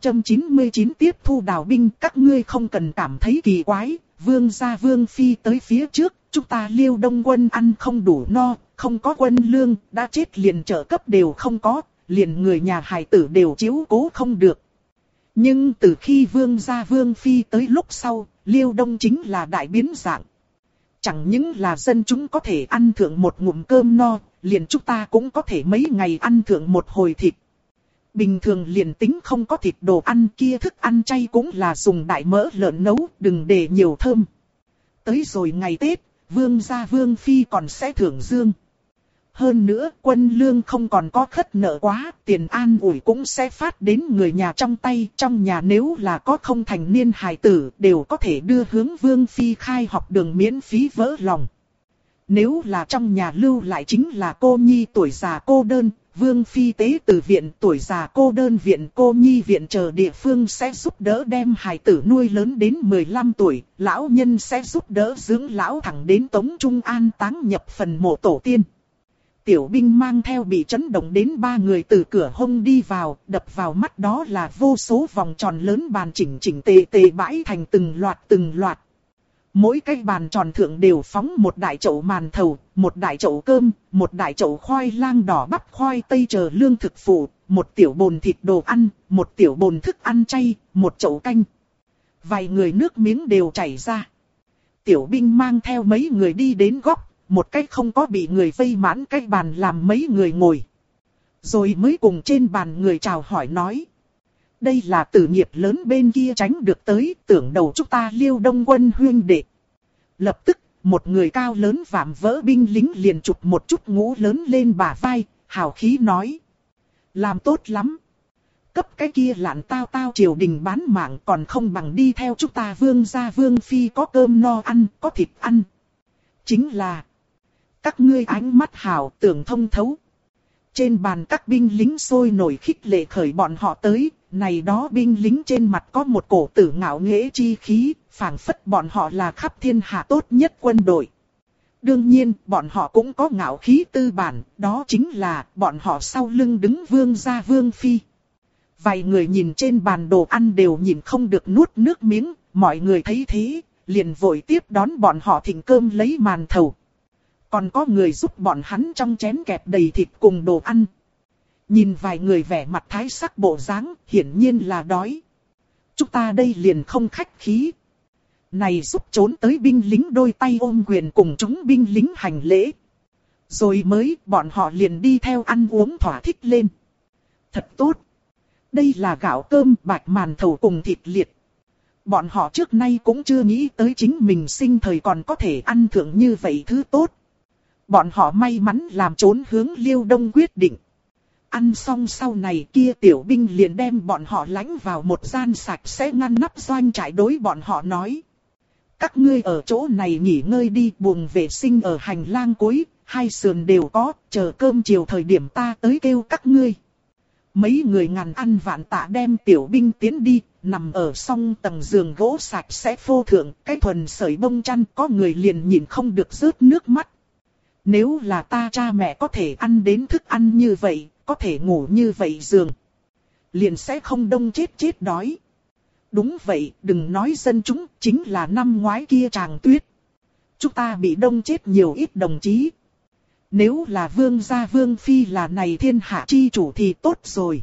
699 tiếp thu đào binh, các ngươi không cần cảm thấy kỳ quái, vương gia vương phi tới phía trước, chúng ta Liêu Đông quân ăn không đủ no, không có quân lương, đã chết liền trợ cấp đều không có, liền người nhà hài tử đều chiếu cố không được. Nhưng từ khi vương gia vương phi tới lúc sau, Liêu Đông chính là đại biến dạng. Chẳng những là dân chúng có thể ăn thượng một ngụm cơm no, liền chúng ta cũng có thể mấy ngày ăn thượng một hồi thịt. Bình thường liền tính không có thịt đồ ăn kia thức ăn chay cũng là dùng đại mỡ lợn nấu, đừng để nhiều thơm. Tới rồi ngày Tết, vương gia vương phi còn sẽ thưởng dương. Hơn nữa quân lương không còn có khất nợ quá, tiền an ủi cũng sẽ phát đến người nhà trong tay. Trong nhà nếu là có không thành niên hài tử đều có thể đưa hướng vương phi khai học đường miễn phí vỡ lòng. Nếu là trong nhà lưu lại chính là cô nhi tuổi già cô đơn, vương phi tế từ viện tuổi già cô đơn viện cô nhi viện chờ địa phương sẽ giúp đỡ đem hài tử nuôi lớn đến 15 tuổi, lão nhân sẽ giúp đỡ dưỡng lão thẳng đến Tống Trung An táng nhập phần mộ tổ tiên. Tiểu binh mang theo bị chấn động đến 3 người từ cửa hông đi vào, đập vào mắt đó là vô số vòng tròn lớn bàn chỉnh tề bãi thành từng loạt. Mỗi cái bàn tròn thượng đều phóng một đại chậu màn thầu, một đại chậu cơm, một đại chậu khoai lang đỏ bắp khoai tây chờ lương thực phụ, một tiểu bồn thịt đồ ăn, một tiểu bồn thức ăn chay, một chậu canh. Vài người nước miếng đều chảy ra. Tiểu binh mang theo mấy người đi đến góc, một cách không có bị người vây mãn cái bàn làm mấy người ngồi. Rồi mới cùng trên bàn người chào hỏi nói. Đây là tử nghiệp lớn bên kia tránh được tới, tưởng đầu chúng ta Liêu Đông quân huynh đệ. Lập tức, một người cao lớn vạm vỡ binh lính liền chụp một chút ngũ lớn lên bả vai, hào khí nói. Làm tốt lắm. Cấp cái kia lạn tao triều đình bán mạng còn không bằng đi theo chúng ta vương gia vương phi có cơm no ăn, có thịt ăn. Chính là các ngươi ánh mắt hảo tưởng thông thấu. Trên bàn các binh lính sôi nổi khích lệ khởi bọn họ tới, này đó binh lính trên mặt có một cổ tử ngạo nghễ chi khí, phảng phất bọn họ là khắp thiên hạ tốt nhất quân đội. Đương nhiên, bọn họ cũng có ngạo khí tư bản, đó chính là bọn họ sau lưng đứng vương gia vương phi. Vài người nhìn trên bàn đồ ăn đều nhìn không được nuốt nước miếng, mọi người thấy thế, liền vội tiếp đón bọn họ thịnh cơm lấy màn thầu. Còn có người giúp bọn hắn trong chén kẹp đầy thịt cùng đồ ăn. Nhìn vài người vẻ mặt thái sắc bộ dáng, hiển nhiên là đói. Chúng ta đây liền không khách khí. Này giúp trốn tới binh lính đôi tay ôm quyền cùng chúng binh lính hành lễ. Rồi mới bọn họ liền đi theo ăn uống thỏa thích lên. Thật tốt. Đây là gạo cơm bạch màn thầu cùng thịt liệt. Bọn họ trước nay cũng chưa nghĩ tới chính mình sinh thời còn có thể ăn thượng như vậy thứ tốt. Bọn họ may mắn làm trốn hướng Liêu Đông quyết định. Ăn xong sau này kia tiểu binh liền đem bọn họ lãnh vào một gian sạch sẽ ngăn nắp doanh trại, đối bọn họ nói. Các ngươi ở chỗ này nghỉ ngơi đi, buồng vệ sinh ở hành lang cuối, hai sườn đều có, chờ cơm chiều thời điểm ta tới kêu các ngươi. Mấy người ngàn ăn vạn tạ đem tiểu binh tiến đi, nằm ở song tầng giường gỗ sạch sẽ phô thượng, cái thuần sợi bông chăn, có người liền nhìn không được rớt nước mắt. Nếu là ta cha mẹ có thể ăn đến thức ăn như vậy, có thể ngủ như vậy giường, liền sẽ không đông chết đói. Đúng vậy, đừng nói dân chúng, chính là năm ngoái kia tràng tuyết. Chúng ta bị đông chết nhiều ít đồng chí. Nếu là vương gia vương phi là này thiên hạ chi chủ thì tốt rồi.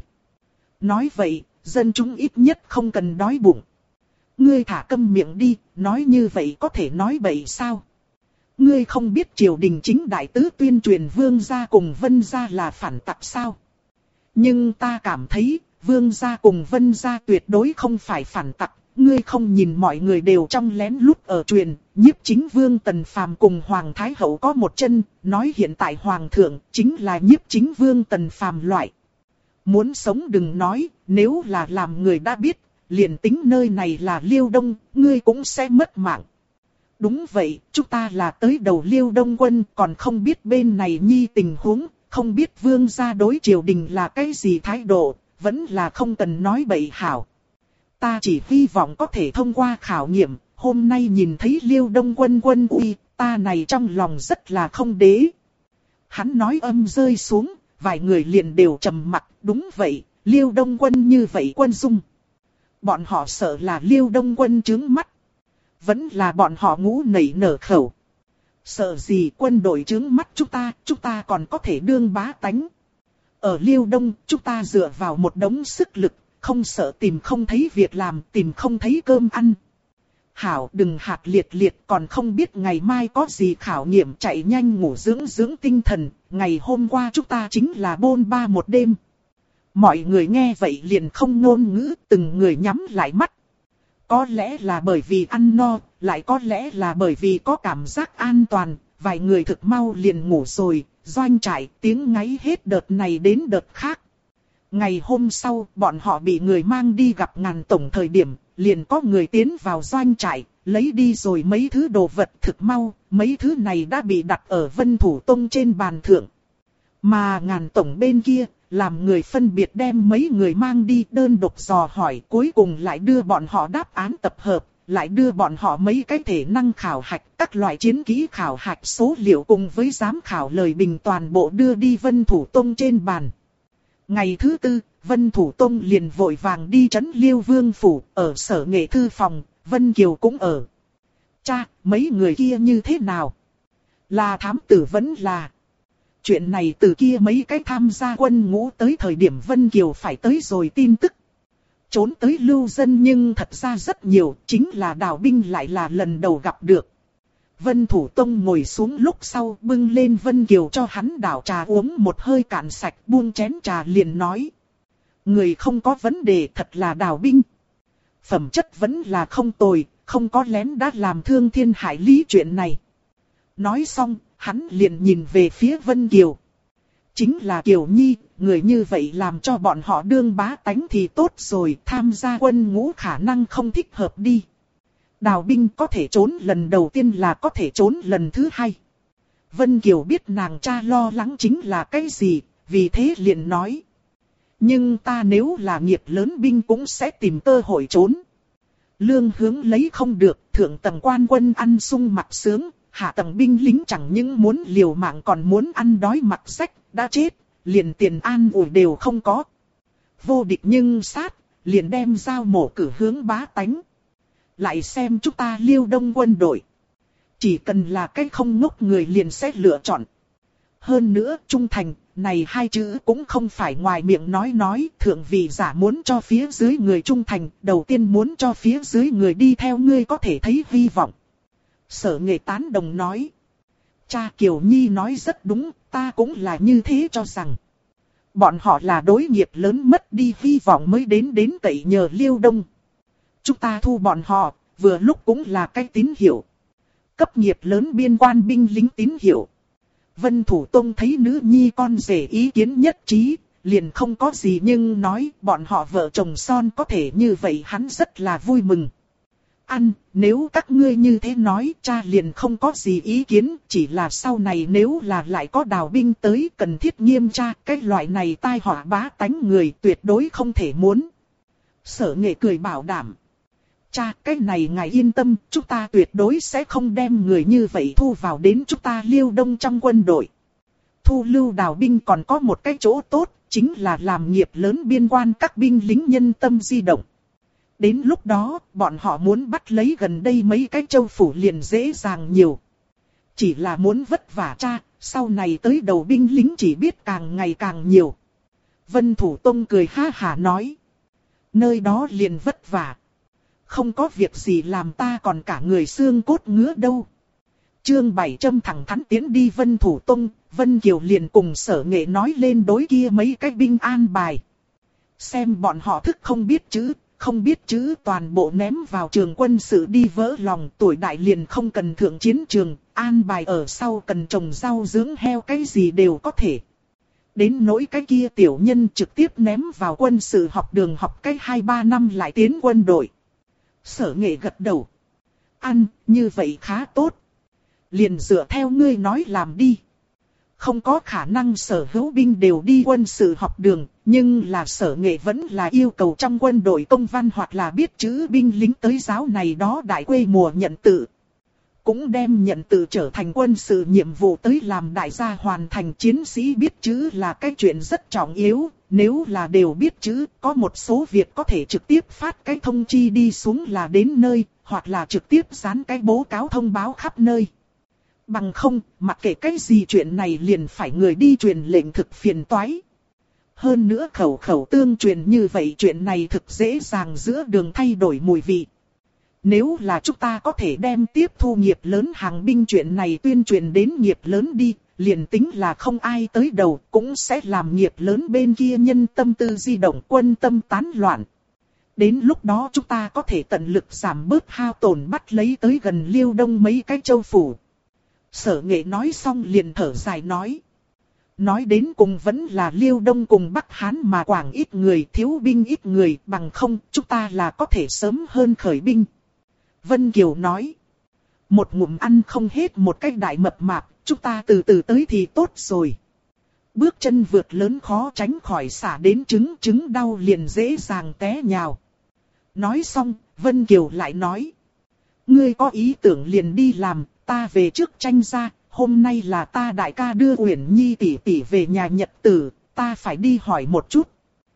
Nói vậy, dân chúng ít nhất không cần đói bụng. Ngươi thả câm miệng đi, nói như vậy có thể nói bậy sao? Ngươi không biết triều đình chính đại tứ tuyên truyền vương gia cùng vân gia là phản tặc sao? Nhưng ta cảm thấy, vương gia cùng vân gia tuyệt đối không phải phản tặc. Ngươi không nhìn mọi người đều trong lén lút ở truyền, nhiếp chính vương Tần Phàm cùng Hoàng Thái Hậu có một chân, nói hiện tại Hoàng thượng chính là nhiếp chính vương Tần Phàm loại. Muốn sống đừng nói, nếu là làm người đã biết, liền tính nơi này là Liêu Đông, ngươi cũng sẽ mất mạng. Đúng vậy, chúng ta là tới đầu Liêu Đông quân, còn không biết bên này nhi tình huống, không biết vương gia đối triều đình là cái gì thái độ, vẫn là không cần nói bậy hảo. Ta chỉ hy vọng có thể thông qua khảo nghiệm, hôm nay nhìn thấy Liêu Đông quân quân uy, ta này trong lòng rất là không đế. Hắn nói âm rơi xuống, vài người liền đều trầm mặc, đúng vậy, Liêu Đông quân như vậy quân dung. Bọn họ sợ là Liêu Đông quân trướng mắt. Vẫn là bọn họ ngũ nảy nở khẩu. Sợ gì quân đội trướng mắt chúng ta còn có thể đương bá tánh. Ở Liêu Đông, chúng ta dựa vào một đống sức lực, không sợ tìm không thấy việc làm, tìm không thấy cơm ăn. Hảo, đừng hạt liệt còn không biết ngày mai có gì khảo nghiệm, chạy nhanh ngủ dưỡng tinh thần, ngày hôm qua chúng ta chính là bôn ba một đêm. Mọi người nghe vậy liền không ngôn ngữ, từng người nhắm lại mắt. Có lẽ là bởi vì ăn no, lại có lẽ là bởi vì có cảm giác an toàn, vài người thực mau liền ngủ rồi, doanh trại tiếng ngáy hết đợt này đến đợt khác. Ngày hôm sau, bọn họ bị người mang đi gặp Ngàn tổng thời điểm, liền có người tiến vào doanh trại, lấy đi rồi mấy thứ đồ vật thực mau, mấy thứ này đã bị đặt ở Vân Thủ Tông trên bàn thượng. Mà Ngàn tổng bên kia, làm người phân biệt đem mấy người mang đi đơn độc dò hỏi, cuối cùng lại đưa bọn họ đáp án tập hợp, lại đưa bọn họ mấy cái thể năng khảo hạch, các loại chiến kỹ khảo hạch số liệu cùng với giám khảo lời bình toàn bộ đưa đi Vân Thủ Tông trên bàn. Ngày thứ tư, Vân Thủ Tông liền vội vàng đi trấn Liêu Vương phủ, ở sở nghệ thư phòng, Vân Kiều cũng ở. Cha, mấy người kia như thế nào? Là thám tử vẫn là... Chuyện này từ kia mấy cái tham gia quân ngũ tới thời điểm Vân Kiều phải tới rồi tin tức. Trốn tới lưu dân nhưng thật ra rất nhiều, chính là đào binh lại là lần đầu gặp được. Vân Thủ Tông ngồi xuống lúc sau bưng lên Vân Kiều cho hắn đảo trà uống một hơi cạn sạch, buông chén trà liền nói. Người không có vấn đề, thật là đào binh. Phẩm chất vẫn là không tồi, không có lén đã làm thương thiên hại lý chuyện này. Nói xong, hắn liền nhìn về phía Vân Kiều. Chính là Kiều Nhi, người như vậy làm cho bọn họ đương bá tánh thì tốt rồi, tham gia quân ngũ khả năng không thích hợp đi. Đào binh có thể trốn lần đầu tiên là có thể trốn lần thứ hai. Vân Kiều biết nàng cha lo lắng chính là cái gì, vì thế liền nói. Nhưng ta nếu là nghiệp lớn binh cũng sẽ tìm cơ hội trốn. Lương hướng lấy không được, thượng tầng quan quân ăn sung mặc sướng, hạ tầng binh lính chẳng những muốn liều mạng còn muốn ăn đói mặc rách, đã chết, liền tiền an ủi đều không có. Vô địch nhưng sát, liền đem dao mổ cử hướng bá tánh. Lại xem chúng ta Liêu Đông quân đội. Chỉ cần là cái không ngốc người liền sẽ lựa chọn. Hơn nữa, trung thành, này hai chữ cũng không phải ngoài miệng nói, thượng vị giả muốn cho phía dưới người trung thành, đầu tiên muốn cho phía dưới người đi theo ngươi có thể thấy hy vọng. Sở Nghệ tán đồng nói. Cha Kiều Nhi nói rất đúng, ta cũng là như thế cho rằng. Bọn họ là đối nghiệp lớn mất đi hy vọng mới đến cậy nhờ Liêu Đông. Chúng ta thu bọn họ, vừa lúc cũng là cái tín hiệu. Cấp nghiệp lớn biên quan binh lính tín hiệu. Vân Thủ Tông thấy nữ nhi con rể ý kiến nhất trí, liền không có gì nhưng nói bọn họ vợ chồng son có thể như vậy hắn rất là vui mừng. Nếu các ngươi như thế nói cha liền không có gì ý kiến, chỉ là sau này nếu là lại có đào binh tới cần thiết nghiêm tra, cái loại này tai họa bá tánh người tuyệt đối không thể muốn. Sở Nghệ cười bảo đảm. Cha, cái này ngài yên tâm, chúng ta tuyệt đối sẽ không đem người như vậy thu vào đến chúng ta Liêu Đông trong quân đội. Thu lưu đào binh còn có một cái chỗ tốt, chính là làm nghiệp lớn biên quan các binh lính nhân tâm di động. Đến lúc đó, bọn họ muốn bắt lấy gần đây mấy cái châu phủ liền dễ dàng nhiều. Chỉ là muốn vất vả cha, sau này tới đầu binh lính chỉ biết càng ngày càng nhiều. Vân Thủ Tông cười ha hả nói. Nơi đó liền vất vả. Không có việc gì làm ta còn cả người xương cốt ngứa đâu. Chương 700 thẳng thắn tiến đi Vân Thủ Tông, Vân Kiều liền cùng Sở Nghệ nói lên đối kia mấy cái binh an bài. Xem bọn họ thức không biết chữ toàn bộ ném vào trường quân sự đi vỡ lòng, tuổi đại liền không cần thượng chiến trường, an bài ở sau cần trồng rau dưỡng heo cái gì đều có thể. Đến nỗi cái kia tiểu nhân trực tiếp ném vào quân sự học đường học cái 2-3 năm lại tiến quân đội. Sở Nghệ gật đầu. Như vậy khá tốt. Liền dựa theo ngươi nói làm đi. Không có khả năng sở hữu binh đều đi quân sự học đường, nhưng là Sở Nghệ vẫn là yêu cầu trong quân đội công văn hoặc là biết chữ binh lính tới giáo này đó đại quê mùa nhận tự. Cũng đem nhận tự trở thành quân sự nhiệm vụ tới làm đại gia hoàn thành chiến sĩ biết chữ là cái chuyện rất trọng yếu. Nếu là đều biết chữ, có một số việc có thể trực tiếp phát cái thông chi đi xuống là đến nơi, hoặc là trực tiếp dán cái bố cáo thông báo khắp nơi. Bằng không, mặc kệ cái gì chuyện này liền phải người đi truyền lệnh thực phiền toái. Hơn nữa khẩu khẩu tương truyền như vậy chuyện này thực dễ dàng giữa đường thay đổi mùi vị. Nếu là chúng ta có thể đem tiếp thu nghiệp lớn hàng binh chuyện này tuyên truyền đến nghiệp lớn đi, liền tính là không ai tới đầu cũng sẽ làm nghiệp lớn bên kia nhân tâm tư di động quân tâm tán loạn. Đến lúc đó chúng ta có thể tận lực giảm bớt hao tổn bắt lấy tới gần Liêu Đông mấy cái châu phủ. Sở Nghệ nói xong liền thở dài nói. Nói đến cùng vẫn là Liêu Đông cùng Bắc Hán mà Quảng ít người thiếu binh ít người bằng không chúng ta là có thể sớm hơn khởi binh. Vân Kiều nói. Một ngụm ăn không hết một cái đại mập mạp, chúng ta từ từ tới thì tốt rồi. Bước chân vượt lớn khó tránh khỏi xả đến trứng đau liền dễ dàng té nhào. Nói xong, Vân Kiều lại nói. Ngươi có ý tưởng liền đi làm, ta về trước tranh ra, hôm nay là ta đại ca đưa Uyển Nhi tỷ tỷ về nhà nhật tử, ta phải đi hỏi một chút.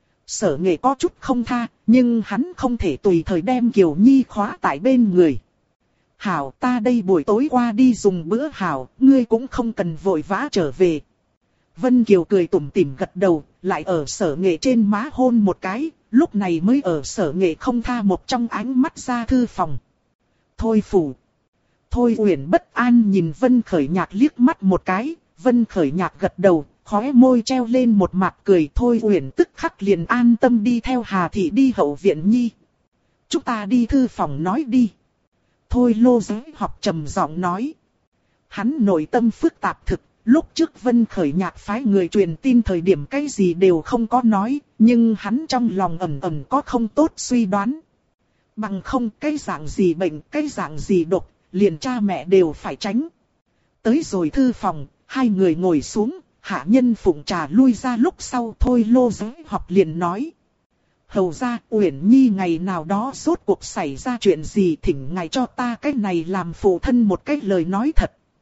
Sở Nghệ có chút không tha, nhưng hắn không thể tùy thời đem Kiều Nhi khóa tại bên người. Hảo, ta đây buổi tối qua đi dùng bữa hảo, ngươi cũng không cần vội vã trở về. Vân Kiều cười tủm tỉm gật đầu, lại ở Sở Nghệ trên má hôn một cái, lúc này mới ở Sở Nghệ không tha một trong ánh mắt ra thư phòng. Thôi phủ. Thôi Uyển bất an nhìn Vân Khởi Nhạc liếc mắt một cái, Vân Khởi Nhạc gật đầu, khóe môi treo lên một mặt cười. Thôi Uyển tức khắc liền an tâm đi theo Hà Thị đi hậu viện nhi. Chúng ta đi thư phòng nói đi. Thôi Lô Giới học trầm giọng nói. Hắn nội tâm phức tạp thực, lúc trước Vân Khởi Nhạc phái người truyền tin thời điểm cái gì đều không có nói, nhưng hắn trong lòng ẩn ẩn có không tốt suy đoán. Bằng không cái dạng gì bệnh, cái dạng gì độc, liền cha mẹ đều phải tránh. Tới rồi thư phòng, hai người ngồi xuống, hạ nhân phụng trà lui ra lúc sau. Thôi Lô Giới học liền nói. Hầu ra Uyển Nhi ngày nào đó rốt cuộc xảy ra chuyện gì, thỉnh ngài cho ta cái này làm phụ thân một cái lời nói thật.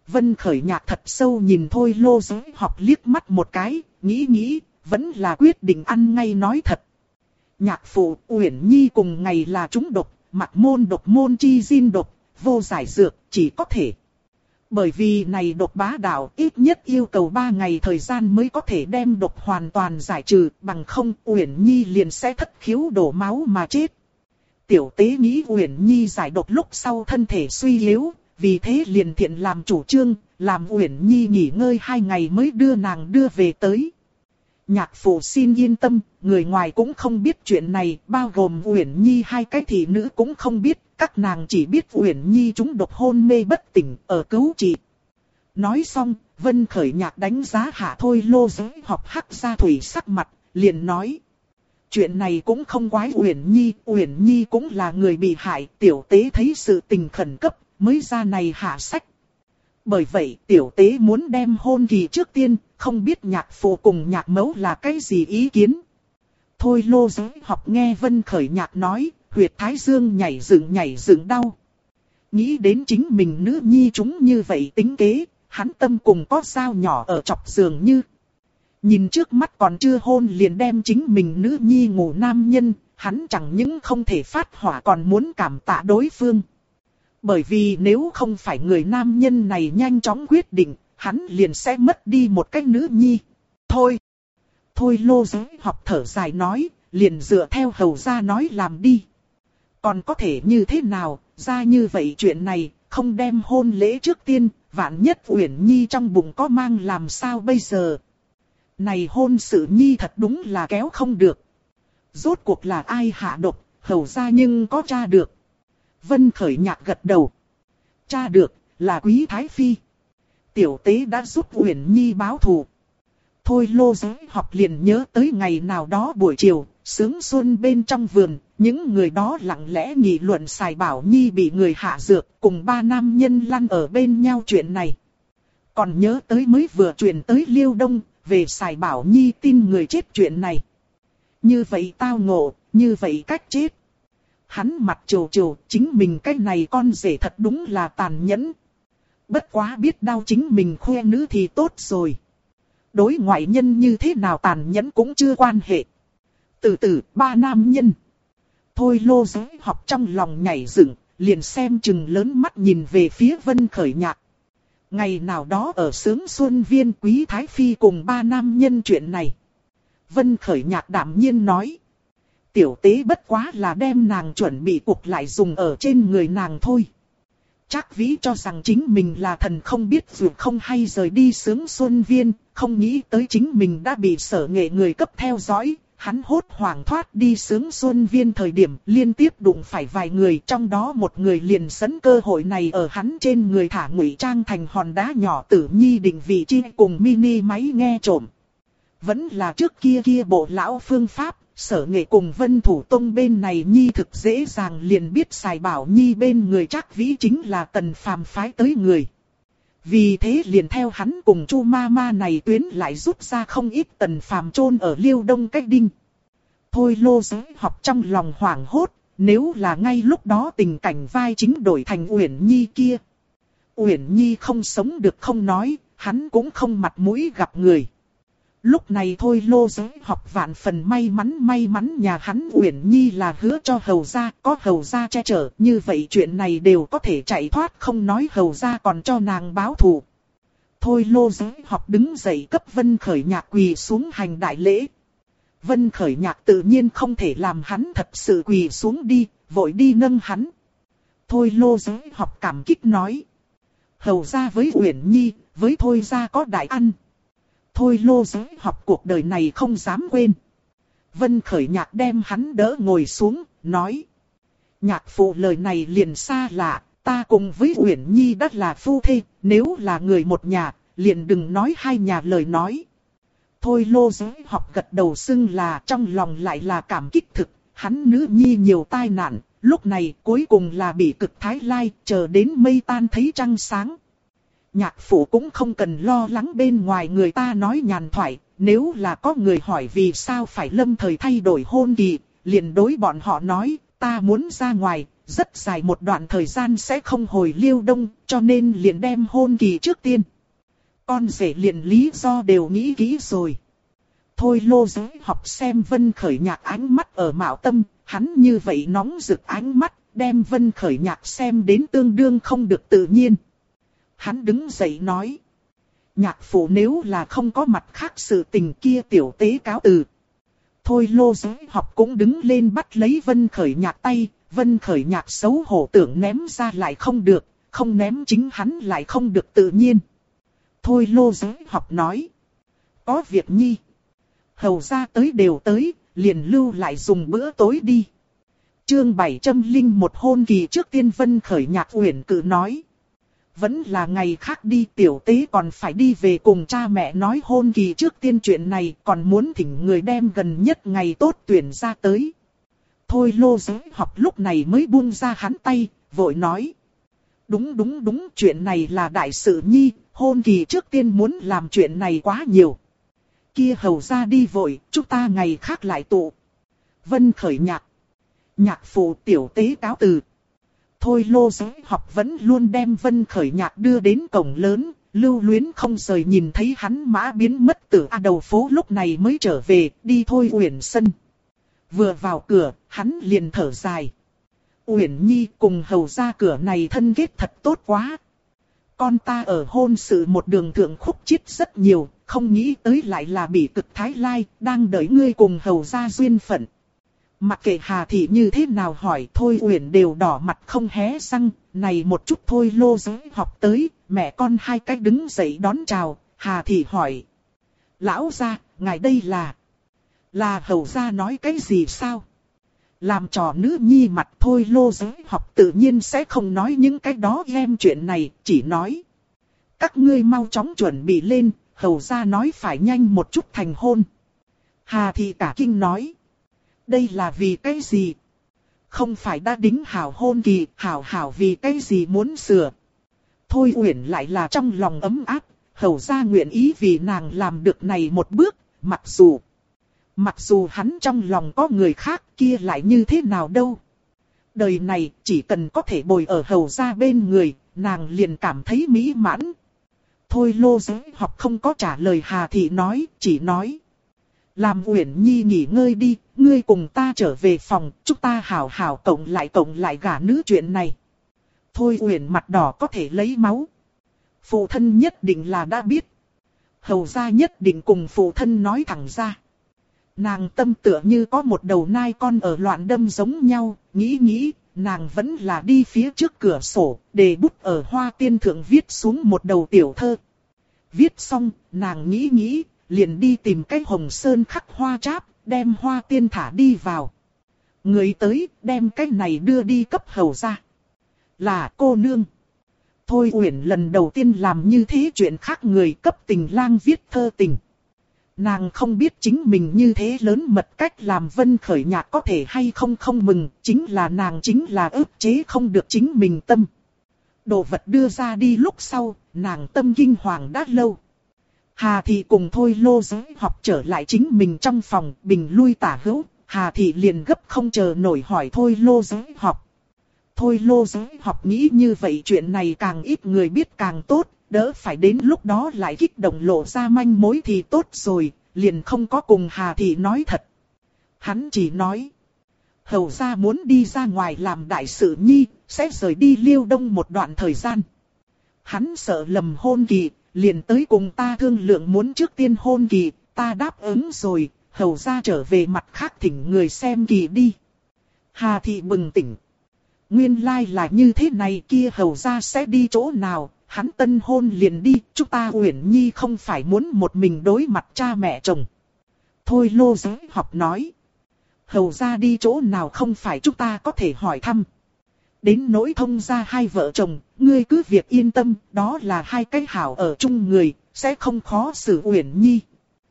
Vân Khởi Nhạc thật sâu nhìn Thôi Lô Giới Học liếc mắt một cái, nghĩ, vẫn là quyết định ăn ngay nói thật. Nhạc phụ, Uyển Nhi cùng ngày là trúng độc, mặt môn độc môn chi diên độc, vô giải dược, chỉ có thể. Bởi vì này độc bá đạo ít nhất yêu cầu 3 ngày thời gian mới có thể đem độc hoàn toàn giải trừ, bằng không Uyển Nhi liền sẽ thất khiếu đổ máu mà chết. Tiểu tế nghĩ Uyển Nhi giải độc lúc sau thân thể suy yếu, vì thế liền thiện làm chủ trương, làm Uyển Nhi nghỉ ngơi 2 ngày mới đưa nàng đưa về tới. Nhạc phụ xin yên tâm, người ngoài cũng không biết chuyện này, bao gồm Uyển Nhi hai cái thị nữ cũng không biết, các nàng chỉ biết Uyển Nhi trúng độc hôn mê bất tỉnh, ở cứu trị. Nói xong, Vân Khởi Nhạc đánh giá hạ Thôi Lô Giới Học hắc ra thủy sắc mặt, liền nói. Chuyện này cũng không quái Uyển Nhi cũng là người bị hại, tiểu tế thấy sự tình khẩn cấp, mới ra này hạ sách. Bởi vậy tiểu tế muốn đem hôn kỳ trước tiên, không biết nhạc phụ cùng nhạc mẫu là cái gì ý kiến. Thôi Lô Giới Học nghe Vân Khởi Nhạc nói, huyệt thái dương nhảy dựng đau. Nghĩ đến chính mình nữ nhi chúng như vậy tính kế, hắn tâm cùng có dao nhỏ ở chọc giường như. Nhìn trước mắt còn chưa hôn liền đem chính mình nữ nhi ngủ nam nhân, hắn chẳng những không thể phát hỏa còn muốn cảm tạ đối phương. Bởi vì nếu không phải người nam nhân này nhanh chóng quyết định, hắn liền sẽ mất đi một cái nữ nhi. Thôi Lô Giới Học thở dài nói, liền dựa theo hầu gia nói làm đi. Còn có thể như thế nào, ra như vậy chuyện này, không đem hôn lễ trước tiên, vạn nhất Uyển Nhi trong bụng có mang làm sao bây giờ. Này hôn sự Nhi thật đúng là kéo không được. Rốt cuộc là ai hạ độc, hầu gia nhưng có tra được. Vân Khởi Nhạc gật đầu. Tra được, là Quý Thái Phi. Tiểu tế đã giúp Uyển Nhi báo thù. Thôi Lô Giới Học liền nhớ tới ngày nào đó buổi chiều, sướng xuân bên trong vườn, những người đó lặng lẽ nghị luận Sài Bảo Nhi bị người hạ dược, cùng 3 nam nhân lăn ở bên nhau chuyện này. Còn nhớ tới mới vừa truyền tới Liêu Đông, về Sài Bảo Nhi tin người chết chuyện này. Như vậy tao ngộ, như vậy cách chết. Hắn mặt trồ trồ, chính mình cái này con rể thật đúng là tàn nhẫn. Bất quá biết đau chính mình khoe nữ thì tốt rồi. Đối ngoại nhân như thế nào tàn nhẫn cũng chưa quan hệ. Từ từ, 3 nam nhân. Thôi Lô Giới Học trong lòng nhảy dựng, liền xem chừng lớn mắt nhìn về phía Vân Khởi Nhạc. Ngày nào đó ở Sướng Xuân Viên Quý Thái Phi cùng 3 nam nhân chuyện này. Vân Khởi Nhạc đạm nhiên nói. Tiểu tế bất quá là đem nàng chuẩn bị cục lại dùng ở trên người nàng thôi. Trác Vĩ cho rằng chính mình là thần không biết dù không hay rời đi Sướng Xuân Viên, không nghĩ tới chính mình đã bị Sở Nghệ người cấp theo dõi. Hắn hốt hoảng thoát đi Sướng Xuân Viên thời điểm liên tiếp đụng phải vài người, trong đó một người liền sấn cơ hội này ở hắn trên người thả ngụy trang thành hòn đá nhỏ Tử Nhi định vị chi cùng mini máy nghe trộm. Vẫn là trước kia bộ lão phương pháp, Sở Nghệ cùng Vân Thủ Tông bên này Nhi thực dễ dàng liền biết Sài Bảo Nhi bên người Trác Vĩ chính là Tần Phàm phái tới người. Vì thế liền theo hắn cùng Chu ma ma này tuyến lại rút ra không ít Tần Phàm chôn ở Liêu Đông cách đinh. Thôi Lô Giới Học trong lòng hoảng hốt, nếu là ngay lúc đó tình cảnh vai chính đổi thành Uyển Nhi kia. Uyển Nhi không sống được không nói, hắn cũng không mặt mũi gặp người. Lúc này Thôi Lô Giới Học vạn phần may mắn nhà hắn Uyển Nhi là hứa cho hầu gia, có hầu gia che chở, như vậy chuyện này đều có thể chạy thoát, không nói hầu gia còn cho nàng báo thù. Thôi Lô Giới Học đứng dậy cấp Vân Khởi Nhạc quỳ xuống hành đại lễ. Vân Khởi Nhạc tự nhiên không thể làm hắn thật sự quỳ xuống đi, vội đi nâng hắn. Thôi Lô Giới Học cảm kích nói. Hầu gia với Uyển Nhi, với Thôi gia có đại ăn. Thôi Lô Giới Học cuộc đời này không dám quên. Vân Khởi Nhạc đem hắn đỡ ngồi xuống, nói. Nhạc phụ lời này liền xa lạ, ta cùng với Uyển Nhi đã là phu thê, nếu là người một nhà, liền đừng nói hai nhà lời nói. Thôi Lô Giới Học gật đầu xưng là, trong lòng lại là cảm kích thực, hắn nữ nhi nhiều tai nạn, lúc này cuối cùng là bị cực thái lai, chờ đến mây tan thấy trăng sáng. Nhạc phụ cũng không cần lo lắng bên ngoài người ta nói nhàn thoại, nếu là có người hỏi vì sao phải lâm thời thay đổi hôn kỳ, liền đối bọn họ nói, ta muốn ra ngoài, rất dài một đoạn thời gian sẽ không hồi Liêu Đông, cho nên liền đem hôn kỳ trước tiên. Con rể liền lý do đều nghĩ kỹ rồi. Thôi Lô Giới học xem Vân Khởi Nhạc ánh mắt ở Mạo Tâm, hắn như vậy nóng rực ánh mắt, đem Vân Khởi Nhạc xem đến tương đương không được tự nhiên. Hắn đứng dậy nói. Nhạc phụ nếu là không có mặt khác sự tình kia tiểu tế cáo từ. Thôi Lô Giới học cũng đứng lên bắt lấy Vân Khởi Nhạc tay, Vân Khởi Nhạc xấu hổ tưởng ném ra lại không được, không ném chính hắn lại không được tự nhiên. Thôi Lô Giới học nói. Có việc nhi. Hầu ra tới đều tới, liền lưu lại dùng bữa tối đi. Chương 701 hôn kỳ trước tiên Vân Khởi Nhạc uyển cự nói. Vẫn là ngày khác đi, tiểu tế còn phải đi về cùng cha mẹ nói hôn kỳ trước tiên chuyện này, còn muốn thỉnh người đem gần nhất ngày tốt tuyển ra tới. Thôi Lô Giới học lúc này mới buông ra hắn tay, vội nói. Đúng, chuyện này là đại sự nhi, hôn kỳ trước tiên muốn làm chuyện này quá nhiều. Kia hầu ra đi vội, chúng ta ngày khác lại tụ. Vân Khởi Nhạc. Nhạc phụ tiểu tế cáo từ. Thôi Lô Giới học vẫn luôn đem Vân Khởi Nhạc đưa đến cổng lớn, lưu luyến không rời nhìn thấy hắn mã biến mất từ đầu phố lúc này mới trở về, đi Thôi Uyển sân. Vừa vào cửa, hắn liền thở dài. Uyển Nhi cùng hầu ra cửa này thân kết thật tốt quá. Con ta ở hôn sự một đường thượng khúc chiết rất nhiều, không nghĩ tới lại là bị cực thái lai, đang đợi ngươi cùng hầu ra duyên phận. Mặc kệ Hà Thị như thế nào hỏi Thôi Uyển đều đỏ mặt không hé răng, này một chút Thôi Lô Giới học tới, mẹ con hai cái đứng dậy đón chào, Hà Thị hỏi. Lão gia, ngài đây là hầu gia nói cái gì sao? Làm trò nữ nhi mặt Thôi Lô Giới học tự nhiên sẽ không nói những cái đó em chuyện này, chỉ nói. Các ngươi mau chóng chuẩn bị lên, hầu gia nói phải nhanh một chút thành hôn. Hà Thị cả kinh nói. Đây là vì cái gì? Không phải đã đính hảo hôn kỳ, hảo vì cái gì muốn sửa. Thôi Uyển lại là trong lòng ấm áp, hầu gia nguyện ý vì nàng làm được này một bước, mặc dù hắn trong lòng có người khác kia lại như thế nào đâu. Đời này chỉ cần có thể bồi ở hầu gia bên người, nàng liền cảm thấy mỹ mãn. Thôi Lô Giới học không có trả lời Hà Thị nói, chỉ nói. Làm Uyển Nhi nghỉ ngơi đi, ngươi cùng ta trở về phòng, chúng ta hảo cộng lại gả nữ chuyện này. Thôi Uyển mặt đỏ có thể lấy máu. Phụ thân nhất định là đã biết. Hầu gia nhất định cùng phụ thân nói thẳng ra. Nàng tâm tựa như có một đầu nai con ở loạn đâm giống nhau, nghĩ, nàng vẫn là đi phía trước cửa sổ, để bút ở hoa tiên thượng viết xuống một đầu tiểu thơ. Viết xong, nàng nghĩ, liền đi tìm cái hồng sơn khắc hoa cháp, đem hoa tiên thả đi vào. Người tới, đem cái này đưa đi cấp hầu ra. Là cô nương. Thôi Uyển lần đầu tiên làm như thế chuyện khác người cấp tình lang viết thơ tình. Nàng không biết chính mình như thế lớn mật cách làm Vân Khởi Nhạc có thể hay không mừng, chính là ức chế không được chính mình tâm. Đồ vật đưa ra đi lúc sau, nàng tâm kinh hoàng đã lâu. Hà Thị cùng Thôi Lô Giới học trở lại chính mình trong phòng, bình lui tả hữu, Hà Thị liền gấp không chờ nổi hỏi Thôi Lô Giới học. Thôi Lô Giới học nghĩ như vậy chuyện này càng ít người biết càng tốt, đỡ phải đến lúc đó lại kích động lộ ra manh mối thì tốt rồi, liền không có cùng Hà Thị nói thật. Hắn chỉ nói, hầu gia muốn đi ra ngoài làm đại sự nhi, sẽ rời đi Liêu Đông một đoạn thời gian. Hắn sợ lầm hôn kỳ, liền tới cùng ta thương lượng muốn trước tiên hôn kỳ, ta đáp ứng rồi, hầu gia trở về mặt khác thỉnh người xem kỳ đi. Hà Thị bừng tỉnh. Nguyên lai là như thế này, kia hầu gia sẽ đi chỗ nào, hắn tân hôn liền đi, chúng ta Uyển Nhi không phải muốn một mình đối mặt cha mẹ chồng. Thôi Lô Giới học nói. Hầu gia đi chỗ nào không phải chúng ta có thể hỏi thăm. Đến nỗi thông gia hai vợ chồng, ngươi cứ việc yên tâm, đó là hai cái hảo ở chung người, sẽ không khó xử Uyển Nhi.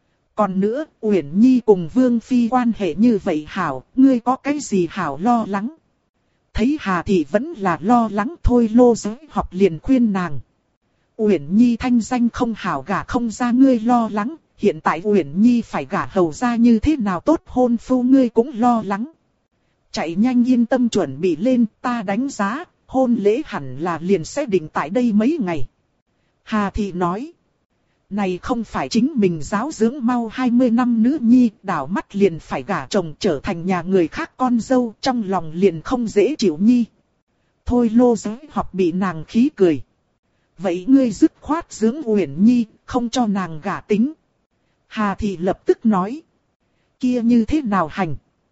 Còn nữa, Uyển Nhi cùng Vương Phi quan hệ như vậy hảo, ngươi có cái gì hảo lo lắng? Thấy Hà Thị vẫn là lo lắng, Thôi Lô Giới học liền khuyên nàng. Uyển Nhi thanh danh không hảo, gả không ra ngươi lo lắng, hiện tại Uyển Nhi phải gả hầu ra như thế nào tốt hôn phu ngươi cũng lo lắng. Chạy nhanh yên tâm chuẩn bị lên, ta đánh giá, hôn lễ hẳn là liền sẽ định tại đây mấy ngày. Hà Thị nói. Này không phải chính mình giáo dưỡng mau 20 năm nữ nhi, đảo mắt liền phải gả chồng trở thành nhà người khác con dâu, trong lòng liền không dễ chịu nhi. Thôi Lô Giới học bị nàng khí cười. Vậy ngươi dứt khoát dưỡng Uyển Nhi, không cho nàng gả tính. Hà Thị lập tức nói. Kia như thế nào hành?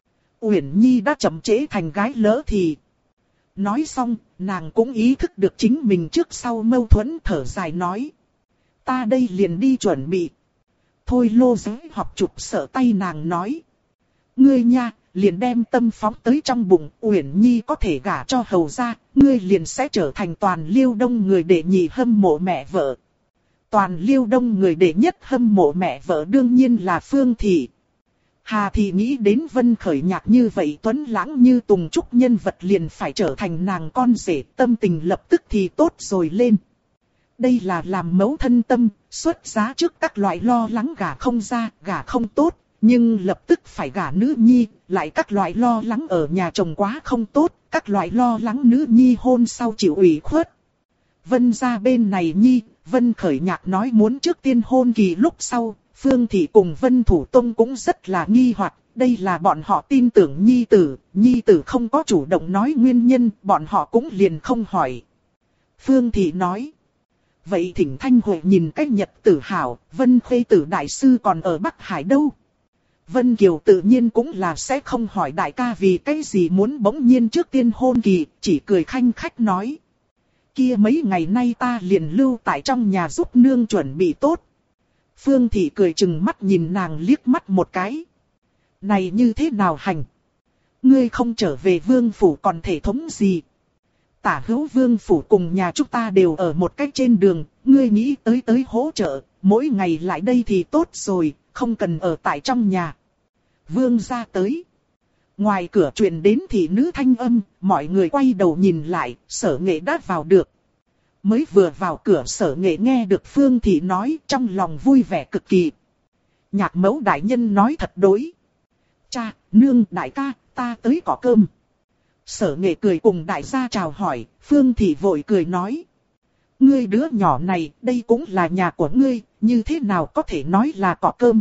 Uyển Nhi đã chậm trễ thành gái lỡ thì. Nói xong, nàng cũng ý thức được chính mình trước sau mâu thuẫn, thở dài nói. Ta đây liền đi chuẩn bị. Thôi Lô Giới học chụp sợ tay nàng nói. Ngươi nha, liền đem tâm phóng tới trong bụng, Uyển Nhi có thể gả cho hầu gia, ngươi liền sẽ trở thành toàn Liêu Đông người đệ nhị hâm mộ mẹ vợ. Toàn Liêu Đông người đệ nhất hâm mộ mẹ vợ đương nhiên là Phương Thị. Hà Thị nghĩ đến Vân Khởi Nhạc như vậy tuấn lãng như Tùng Trúc nhân vật liền phải trở thành nàng con rể, tâm tình lập tức thì tốt rồi lên. Đây là làm mẫu thân tâm, xuất giá trước các loại lo lắng gả không ra, gả không tốt, nhưng lập tức phải gả nữ nhi, lại các loại lo lắng ở nhà chồng quá không tốt, các loại lo lắng nữ nhi hôn sau chịu ủy khuất. Vân gia bên này nhi, Vân Khởi Nhạc nói muốn trước tiên hôn kỳ lúc sau, Phương Thị cùng Vân Thủ Tông cũng rất là nghi hoặc, đây là bọn họ tin tưởng nhi tử không có chủ động nói nguyên nhân, bọn họ cũng liền không hỏi. Phương Thị nói. Vậy thỉnh Thanh Huệ nhìn cách nhật tử hảo, Vân Khuê tử đại sư còn ở Bắc Hải đâu? Vân Kiều tự nhiên cũng là sẽ không hỏi đại ca vì cái gì muốn bỗng nhiên trước tiên hôn kỳ, chỉ cười khanh khách nói. Kia mấy ngày nay ta liền lưu tại trong nhà giúp nương chuẩn bị tốt. Phương Thị cười chừng mắt nhìn nàng liếc mắt một cái. Này như thế nào hành? Ngươi không trở về vương phủ còn thể thống gì? Tả hữu vương phủ cùng nhà chúng ta đều ở một cách trên đường, ngươi nghĩ tới hỗ trợ, mỗi ngày lại đây thì tốt rồi, không cần ở tại trong nhà. Vương ra tới. Ngoài cửa truyền đến thị nữ thanh âm, mọi người quay đầu nhìn lại, Sở Nghệ đã vào được. Mới vừa vào cửa Sở Nghệ nghe được Phương Thị nói, trong lòng vui vẻ cực kỳ. Nhạc mẫu đại nhân nói thật đối. Cha, nương, đại ca, ta tới có cơm. Sở Nghệ cười cùng đại gia chào hỏi, Phương Thị vội cười nói. Ngươi đứa nhỏ này, đây cũng là nhà của ngươi, như thế nào có thể nói là có cơm.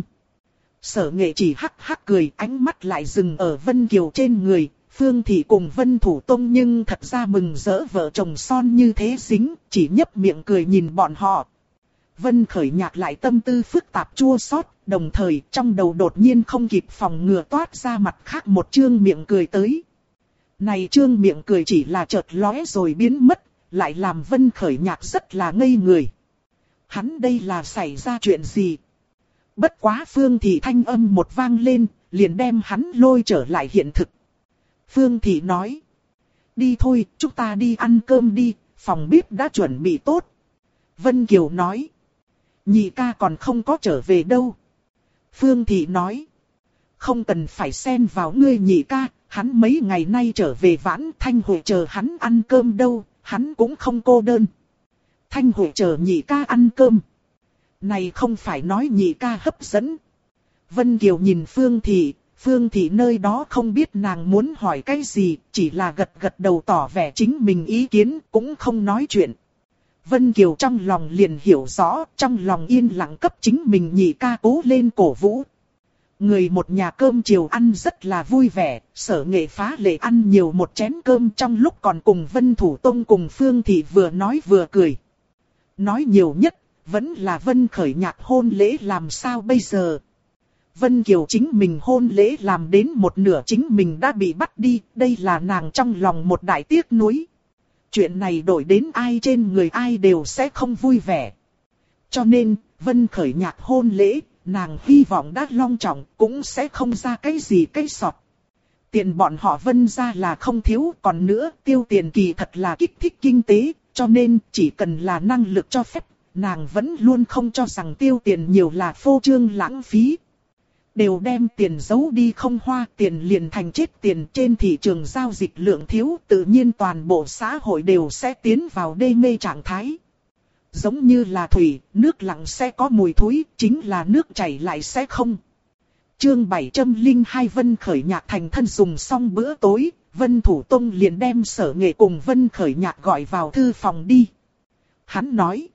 Sở Nghệ chỉ hắc hắc cười, ánh mắt lại dừng ở Vân Kiều trên người, Phương Thị cùng Vân Thủ Tông nhưng thật ra mừng rỡ vợ chồng son như thế dính, chỉ nhấp miệng cười nhìn bọn họ. Vân Khởi Nhạc lại tâm tư phức tạp chua xót, đồng thời trong đầu đột nhiên không kịp phòng ngừa toát ra mặt khác một trương miệng cười tới. Này trương miệng cười chỉ là chợt lóe rồi biến mất, lại làm Vân Khởi Nhạc rất là ngây người. Hắn đây là xảy ra chuyện gì? Bất quá Phương Thị thanh âm một vang lên, liền đem hắn lôi trở lại hiện thực. Phương Thị nói. Đi thôi, chúng ta đi ăn cơm đi, phòng bếp đã chuẩn bị tốt. Vân Kiều nói. Nhị ca còn không có trở về đâu. Phương Thị nói. Không cần phải xen vào ngươi nhị ca, hắn mấy ngày nay trở về vãn, Thanh Huệ chờ hắn ăn cơm đâu, hắn cũng không cô đơn. Thanh Huệ chờ nhị ca ăn cơm. Này không phải nói nhị ca hấp dẫn. Vân Kiều nhìn Phương Thị nơi đó không biết nàng muốn hỏi cái gì, chỉ là gật gật đầu tỏ vẻ chính mình ý kiến, cũng không nói chuyện. Vân Kiều trong lòng liền hiểu rõ, trong lòng yên lặng cấp chính mình nhị ca cố lên cổ vũ. Người một nhà cơm chiều ăn rất là vui vẻ, Sở Nghệ phá lệ ăn nhiều một chén cơm trong lúc còn cùng Vân Thủ Tông cùng Phương Thị vừa nói vừa cười. Nói nhiều nhất, vẫn là Vân Khởi Nhạc hôn lễ làm sao bây giờ. Vân Kiều chính mình hôn lễ làm đến một nửa chính mình đã bị bắt đi, đây là nàng trong lòng một đại tiếc nuối. Chuyện này đổi đến ai trên người ai đều sẽ không vui vẻ. Cho nên, Vân Khởi Nhạc hôn lễ, nàng hy vọng đã long trọng cũng sẽ không ra cái gì cái sọt. Tiền bọn họ Vân ra là không thiếu, còn nữa tiêu tiền kỳ thật là kích thích kinh tế, cho nên chỉ cần là năng lực cho phép, nàng vẫn luôn không cho rằng tiêu tiền nhiều là phô trương lãng phí. Đều đem tiền giấu đi không hoa, tiền liền thành chết tiền, trên thị trường giao dịch lượng thiếu, tự nhiên toàn bộ xã hội đều sẽ tiến vào đê mê trạng thái. Giống như là thủy, nước lặng sẽ có mùi thối, chính là nước chảy lại sẽ không. Chương 702 Vân Khởi Nhạc thành thân dùng xong bữa tối, Vân Thủ Tông liền đem Sở Nghệ cùng Vân Khởi Nhạc gọi vào thư phòng đi. Hắn nói,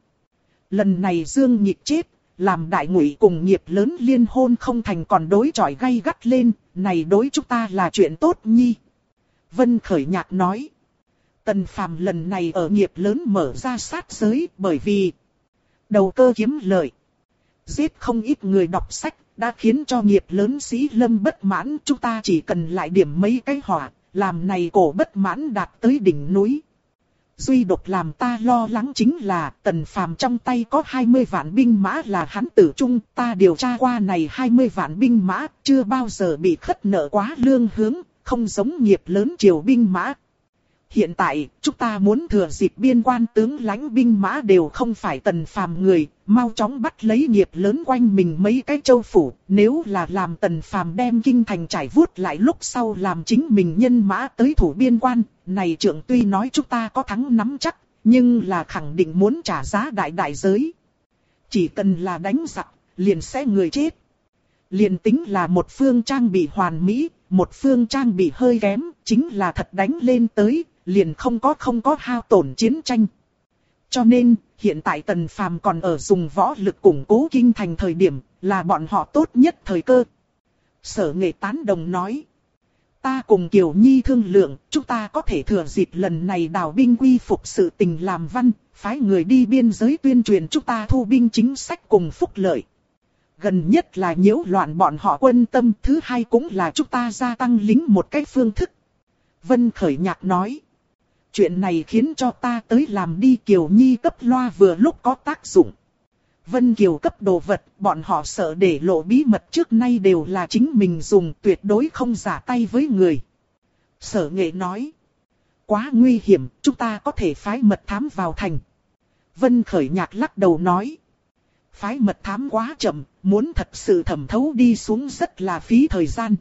lần này Dương Nhịp chết, làm đại ngụy cùng nghiệp lớn liên hôn không thành còn đối chọi gay gắt lên, này đối chúng ta là chuyện tốt nhi. Vân Khởi Nhạc nói, Tần Phàm lần này ở nghiệp lớn mở ra sát giới bởi vì đầu cơ kiếm lợi, giết không ít người đọc sách, đã khiến cho nghiệp lớn sĩ lâm bất mãn. Chúng ta chỉ cần lại điểm mấy cái hỏa, làm này cổ bất mãn đạt tới đỉnh núi. Duy độc làm ta lo lắng chính là Tần Phàm trong tay có 20 vạn binh mã là hắn tử trung. Ta điều tra qua này 20 vạn binh mã chưa bao giờ bị khất nợ quá lương hướng, không giống nghiệp lớn triều binh mã. Hiện tại, chúng ta muốn thừa dịp biên quan tướng lãnh binh mã đều không phải Tần Phàm người, mau chóng bắt lấy nghiệp lớn quanh mình mấy cái châu phủ. Nếu là làm Tần Phàm đem kinh thành trải vuốt lại lúc sau làm chính mình nhân mã tới thủ biên quan, này trưởng tuy nói chúng ta có thắng nắm chắc, nhưng là khẳng định muốn trả giá đại đại giới. Chỉ cần là đánh giặc, liền sẽ người chết. Liền tính là một phương trang bị hoàn mỹ, một phương trang bị hơi kém, chính là thật đánh lên tới, liền không có hao tổn chiến tranh. Cho nên, hiện tại Tần Phàm còn ở dùng võ lực củng cố kinh thành thời điểm, là bọn họ tốt nhất thời cơ. Sở Nghệ tán đồng nói, ta cùng Kiều Nhi thương lượng, chúng ta có thể thừa dịp lần này đào binh quy phục sự tình làm văn, phái người đi biên giới tuyên truyền chúng ta thu binh chính sách cùng phúc lợi. Gần nhất là nhiễu loạn bọn họ quân tâm, thứ hai cũng là chúng ta gia tăng lính một cách phương thức. Vân Khởi Nhạc nói, chuyện này khiến cho ta tới làm đi. Kiều Nhi cấp loa vừa lúc có tác dụng. Vân Kiều cấp đồ vật, bọn họ sợ để lộ bí mật trước nay đều là chính mình dùng, tuyệt đối không giả tay với người. Sở Nghệ nói, quá nguy hiểm, chúng ta có thể phái mật thám vào thành. Vân Khởi Nhạc lắc đầu nói, phái mật thám quá chậm, muốn thật sự thẩm thấu đi xuống rất là phí thời gian.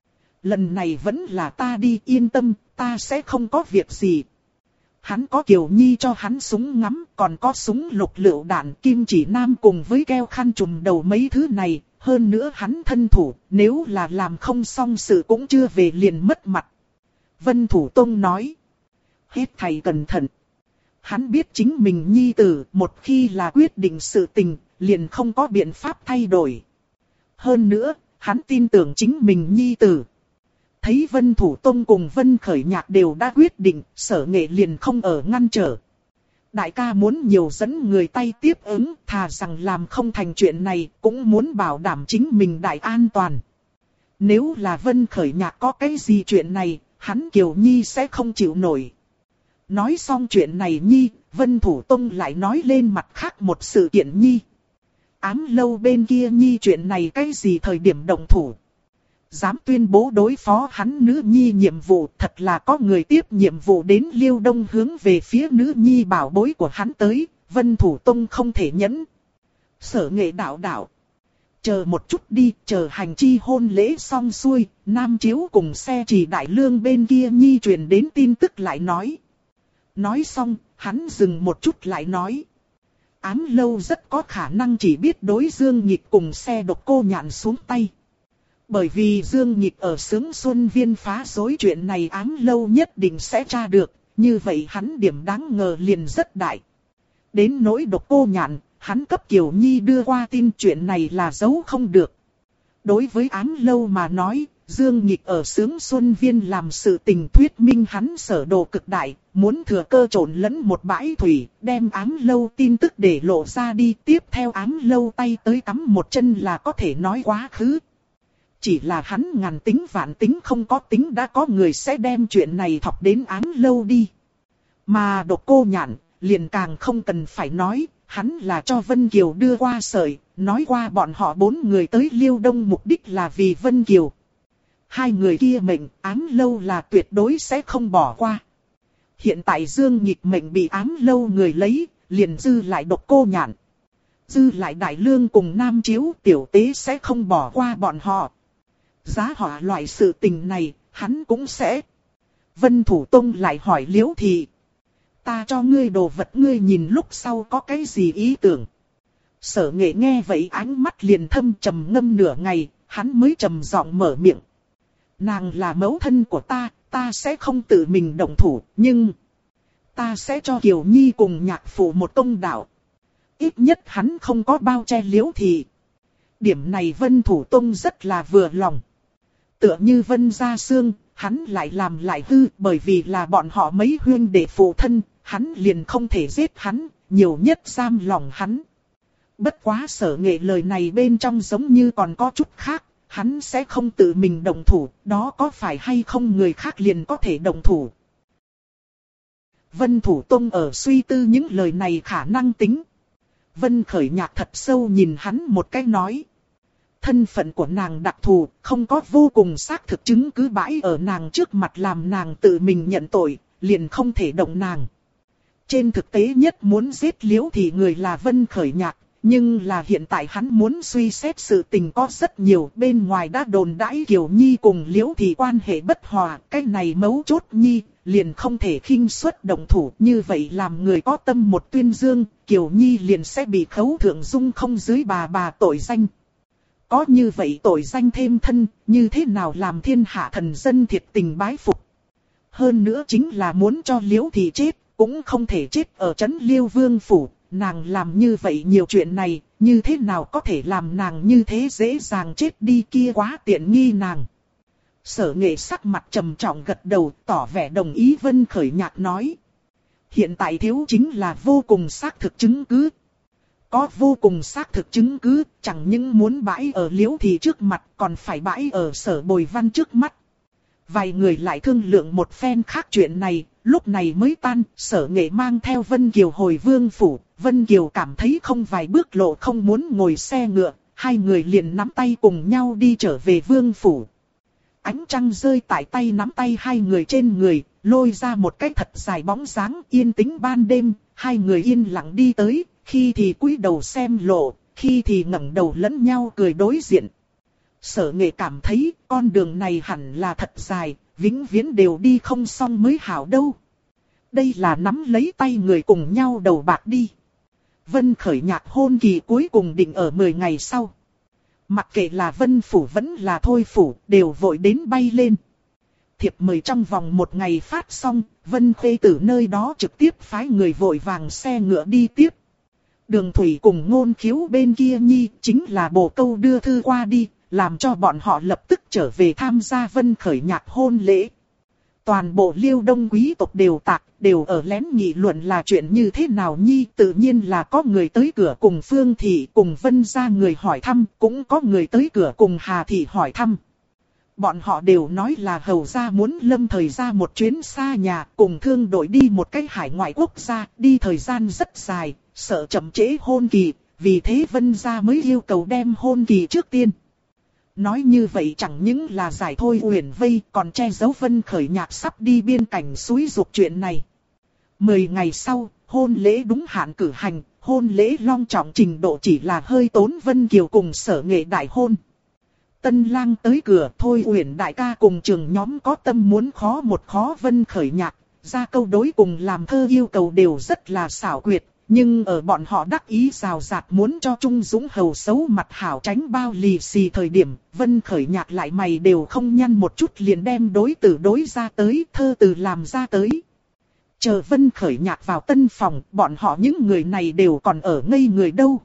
Lần này vẫn là ta đi, yên tâm, ta sẽ không có việc gì. Hắn có Kiều Nhi cho hắn súng ngắm, còn có súng lục lựu đạn, kim chỉ nam cùng với keo khăn trùm đầu mấy thứ này. Hơn nữa hắn thân thủ, nếu là làm không xong sự cũng chưa về liền mất mặt. Vân Thủ Tông nói, hết thầy cẩn thận. Hắn biết chính mình nhi tử, một khi là quyết định sự tình, liền không có biện pháp thay đổi. Hơn nữa, hắn tin tưởng chính mình nhi tử. Thấy Vân Thủ Tông cùng Vân Khởi Nhạc đều đã quyết định, Sở Nghệ liền không ở ngăn trở. Đại ca muốn nhiều dẫn người tay tiếp ứng, thà rằng làm không thành chuyện này, cũng muốn bảo đảm chính mình đại an toàn. Nếu là Vân Khởi Nhạc có cái gì chuyện này, hắn Kiều Nhi sẽ không chịu nổi. Nói xong chuyện này Nhi, Vân Thủ Tông lại nói lên mặt khác một sự kiện Nhi. Ám lâu bên kia Nhi chuyện này cái gì thời điểm động thủ. Dám tuyên bố đối phó hắn nữ nhi nhiệm vụ, thật là có người tiếp nhiệm vụ đến Liêu Đông hướng về phía nữ nhi bảo bối của hắn tới, Vân Thủ Tông không thể nhẫn. Sở Nghệ đạo, chờ một chút đi, chờ hành chi hôn lễ xong xuôi, Nam Chiếu cùng xe chỉ đại lương bên kia Nhi truyền đến tin tức lại nói. Nói xong, hắn dừng một chút lại nói. Ám lâu rất có khả năng chỉ biết đối Dương Nhịp cùng xe độc cô nhạn xuống tay. Bởi vì Dương Nhịp ở Sướng Xuân Viên phá rối chuyện này ám lâu nhất định sẽ tra được, như vậy hắn điểm đáng ngờ liền rất đại. Đến nỗi độc cô nhạn, hắn cấp Kiều Nhi đưa qua tin chuyện này là giấu không được. Đối với ám lâu mà nói, Dương Nhịp ở Sướng Xuân Viên làm sự tình thuyết minh hắn sở đồ cực đại, muốn thừa cơ trộn lẫn một bãi thủy, đem ám lâu tin tức để lộ ra đi, tiếp theo ám lâu tay tới cắm một chân là có thể nói quá khứ. Chỉ là hắn ngàn tính vạn tính không có tính đã có người sẽ đem chuyện này thọc đến ám lâu đi. Mà độc cô nhạn, liền càng không cần phải nói, hắn là cho Vân Kiều đưa qua sợi, nói qua bọn họ 4 người tới Liêu Đông mục đích là vì Vân Kiều. 2 người kia mệnh, ám lâu là tuyệt đối sẽ không bỏ qua. Hiện tại Dương Nhịp mệnh bị ám lâu người lấy, liền dư lại độc cô nhạn. Dư lại Đại Lương cùng Nam Chiếu tiểu tế sẽ không bỏ qua bọn họ. Giá họa loại sự tình này, hắn cũng sẽ. Vân Thủ Tông lại hỏi Liễu Thị. Ta cho ngươi đồ vật ngươi nhìn lúc sau có cái gì ý tưởng. Sở Nghệ nghe vậy ánh mắt liền thâm trầm ngâm nửa ngày, hắn mới trầm giọng mở miệng. Nàng là mẫu thân của ta, ta sẽ không tự mình động thủ, nhưng ta sẽ cho Kiều Nhi cùng nhạc phụ một công đạo. Ít nhất hắn không có bao che Liễu Thị. Điểm này Vân Thủ Tông rất là vừa lòng. Tựa như Vân Gia Sương, hắn lại làm lại hư, bởi vì là bọn họ mấy huynh đệ phụ thân, hắn liền không thể giết hắn, nhiều nhất giam lòng hắn. Bất quá Sở Nghệ lời này bên trong giống như còn có chút khác, hắn sẽ không tự mình động thủ, đó có phải hay không người khác liền có thể động thủ. Vân Thủ Tông ở suy tư những lời này khả năng tính. Vân Khởi Nhạc thật sâu nhìn hắn một cái nói. Thân phận của nàng đặc thù, không có vô cùng xác thực chứng cứ bãi ở nàng trước mặt làm nàng tự mình nhận tội, liền không thể động nàng. Trên thực tế nhất muốn giết Liễu thì người là Vân Khởi Nhạc, nhưng là hiện tại hắn muốn suy xét sự tình có rất nhiều, bên ngoài đã đồn đãi Kiều Nhi cùng Liễu thì quan hệ bất hòa, cái này mấu chốt Nhi, liền không thể khinh suất động thủ, như vậy làm người có tâm một tuyên dương, Kiều Nhi liền sẽ bị khấu thượng dung không dưới bà tội danh. Có như vậy tội danh thêm thân, như thế nào làm thiên hạ thần dân thiệt tình bái phục. Hơn nữa chính là muốn cho Liễu thì chết, cũng không thể chết ở trấn Liêu Vương Phủ. Nàng làm như vậy nhiều chuyện này, như thế nào có thể làm nàng như thế dễ dàng chết đi, kia quá tiện nghi nàng. Sở Nghệ sắc mặt trầm trọng gật đầu, tỏ vẻ đồng ý. Vân Khởi Nhạc nói. Hiện tại thiếu chính là vô cùng xác thực chứng cứ. Có vô cùng xác thực chứng cứ, chẳng những muốn bãi ở Liễu thì trước mặt, còn phải bãi ở Sở Bồi Văn trước mắt. Vài người lại thương lượng một phen khác chuyện này, lúc này mới tan. Sở Nghệ mang theo Vân Kiều hồi Vương Phủ. Vân Kiều cảm thấy không vài bước lộ không muốn ngồi xe ngựa, hai người liền nắm tay cùng nhau đi trở về Vương Phủ. Ánh trăng rơi tại tay nắm tay hai người trên người, lôi ra một cái thật dài bóng dáng. Yên tĩnh ban đêm, hai người yên lặng đi tới, khi thì cúi đầu xem lộ, khi thì ngẩng đầu lẫn nhau cười đối diện. Sở Nghệ cảm thấy con đường này hẳn là thật dài, vĩnh viễn đều đi không xong mới hảo đâu. Đây là nắm lấy tay người cùng nhau đầu bạc đi. Vân Khởi Nhạc hôn kỳ cuối cùng định ở 10 ngày sau. Mặc kệ là Vân Phủ vẫn là Thôi Phủ, đều vội đến bay lên. Thiệp mời trong vòng 1 ngày phát xong, Vân Khê Tử nơi đó trực tiếp phái người vội vàng xe ngựa đi tiếp. Đường Thủy cùng Ngôn Khiếu bên kia Nhi chính là bổ câu đưa thư qua đi, làm cho bọn họ lập tức trở về tham gia Vân Khởi Nhạc hôn lễ. Toàn bộ Liêu Đông quý tộc đều ở lén nghị luận là chuyện như thế nào Nhi. Tự nhiên là có người tới cửa cùng Phương Thị cùng Vân gia người hỏi thăm, cũng có người tới cửa cùng Hà Thị hỏi thăm. Bọn họ đều nói là hầu gia muốn lâm thời ra một chuyến xa nhà, cùng thương đội đi một cái hải ngoại quốc gia, đi thời gian rất dài, sợ chậm trễ hôn kỳ, vì thế Vân gia mới yêu cầu đem hôn kỳ trước tiên. Nói như vậy chẳng những là giải Thôi Uyển vây, còn che giấu Vân Khởi Nhạc sắp đi biên cảnh xúi giục chuyện này. 10 ngày sau, hôn lễ đúng hạn cử hành, hôn lễ long trọng trình độ chỉ là hơi tốn Vân Kiều cùng Sở Nghệ đại hôn. Tân lang tới cửa, Thôi Uyển đại ca cùng trường nhóm có tâm muốn khó một khó Vân Khởi Nhạc, ra câu đối cùng làm thơ yêu cầu đều rất là xảo quyệt. Nhưng ở bọn họ đắc ý rào rạt muốn cho Trung Dũng hầu xấu mặt hảo tránh bao lì xì thời điểm, Vân Khởi Nhạc lại mày đều không nhăn một chút liền đem đối tử đối ra tới, thơ từ làm ra tới. Chờ Vân Khởi Nhạc vào tân phòng, bọn họ những người này đều còn ở ngây người đâu.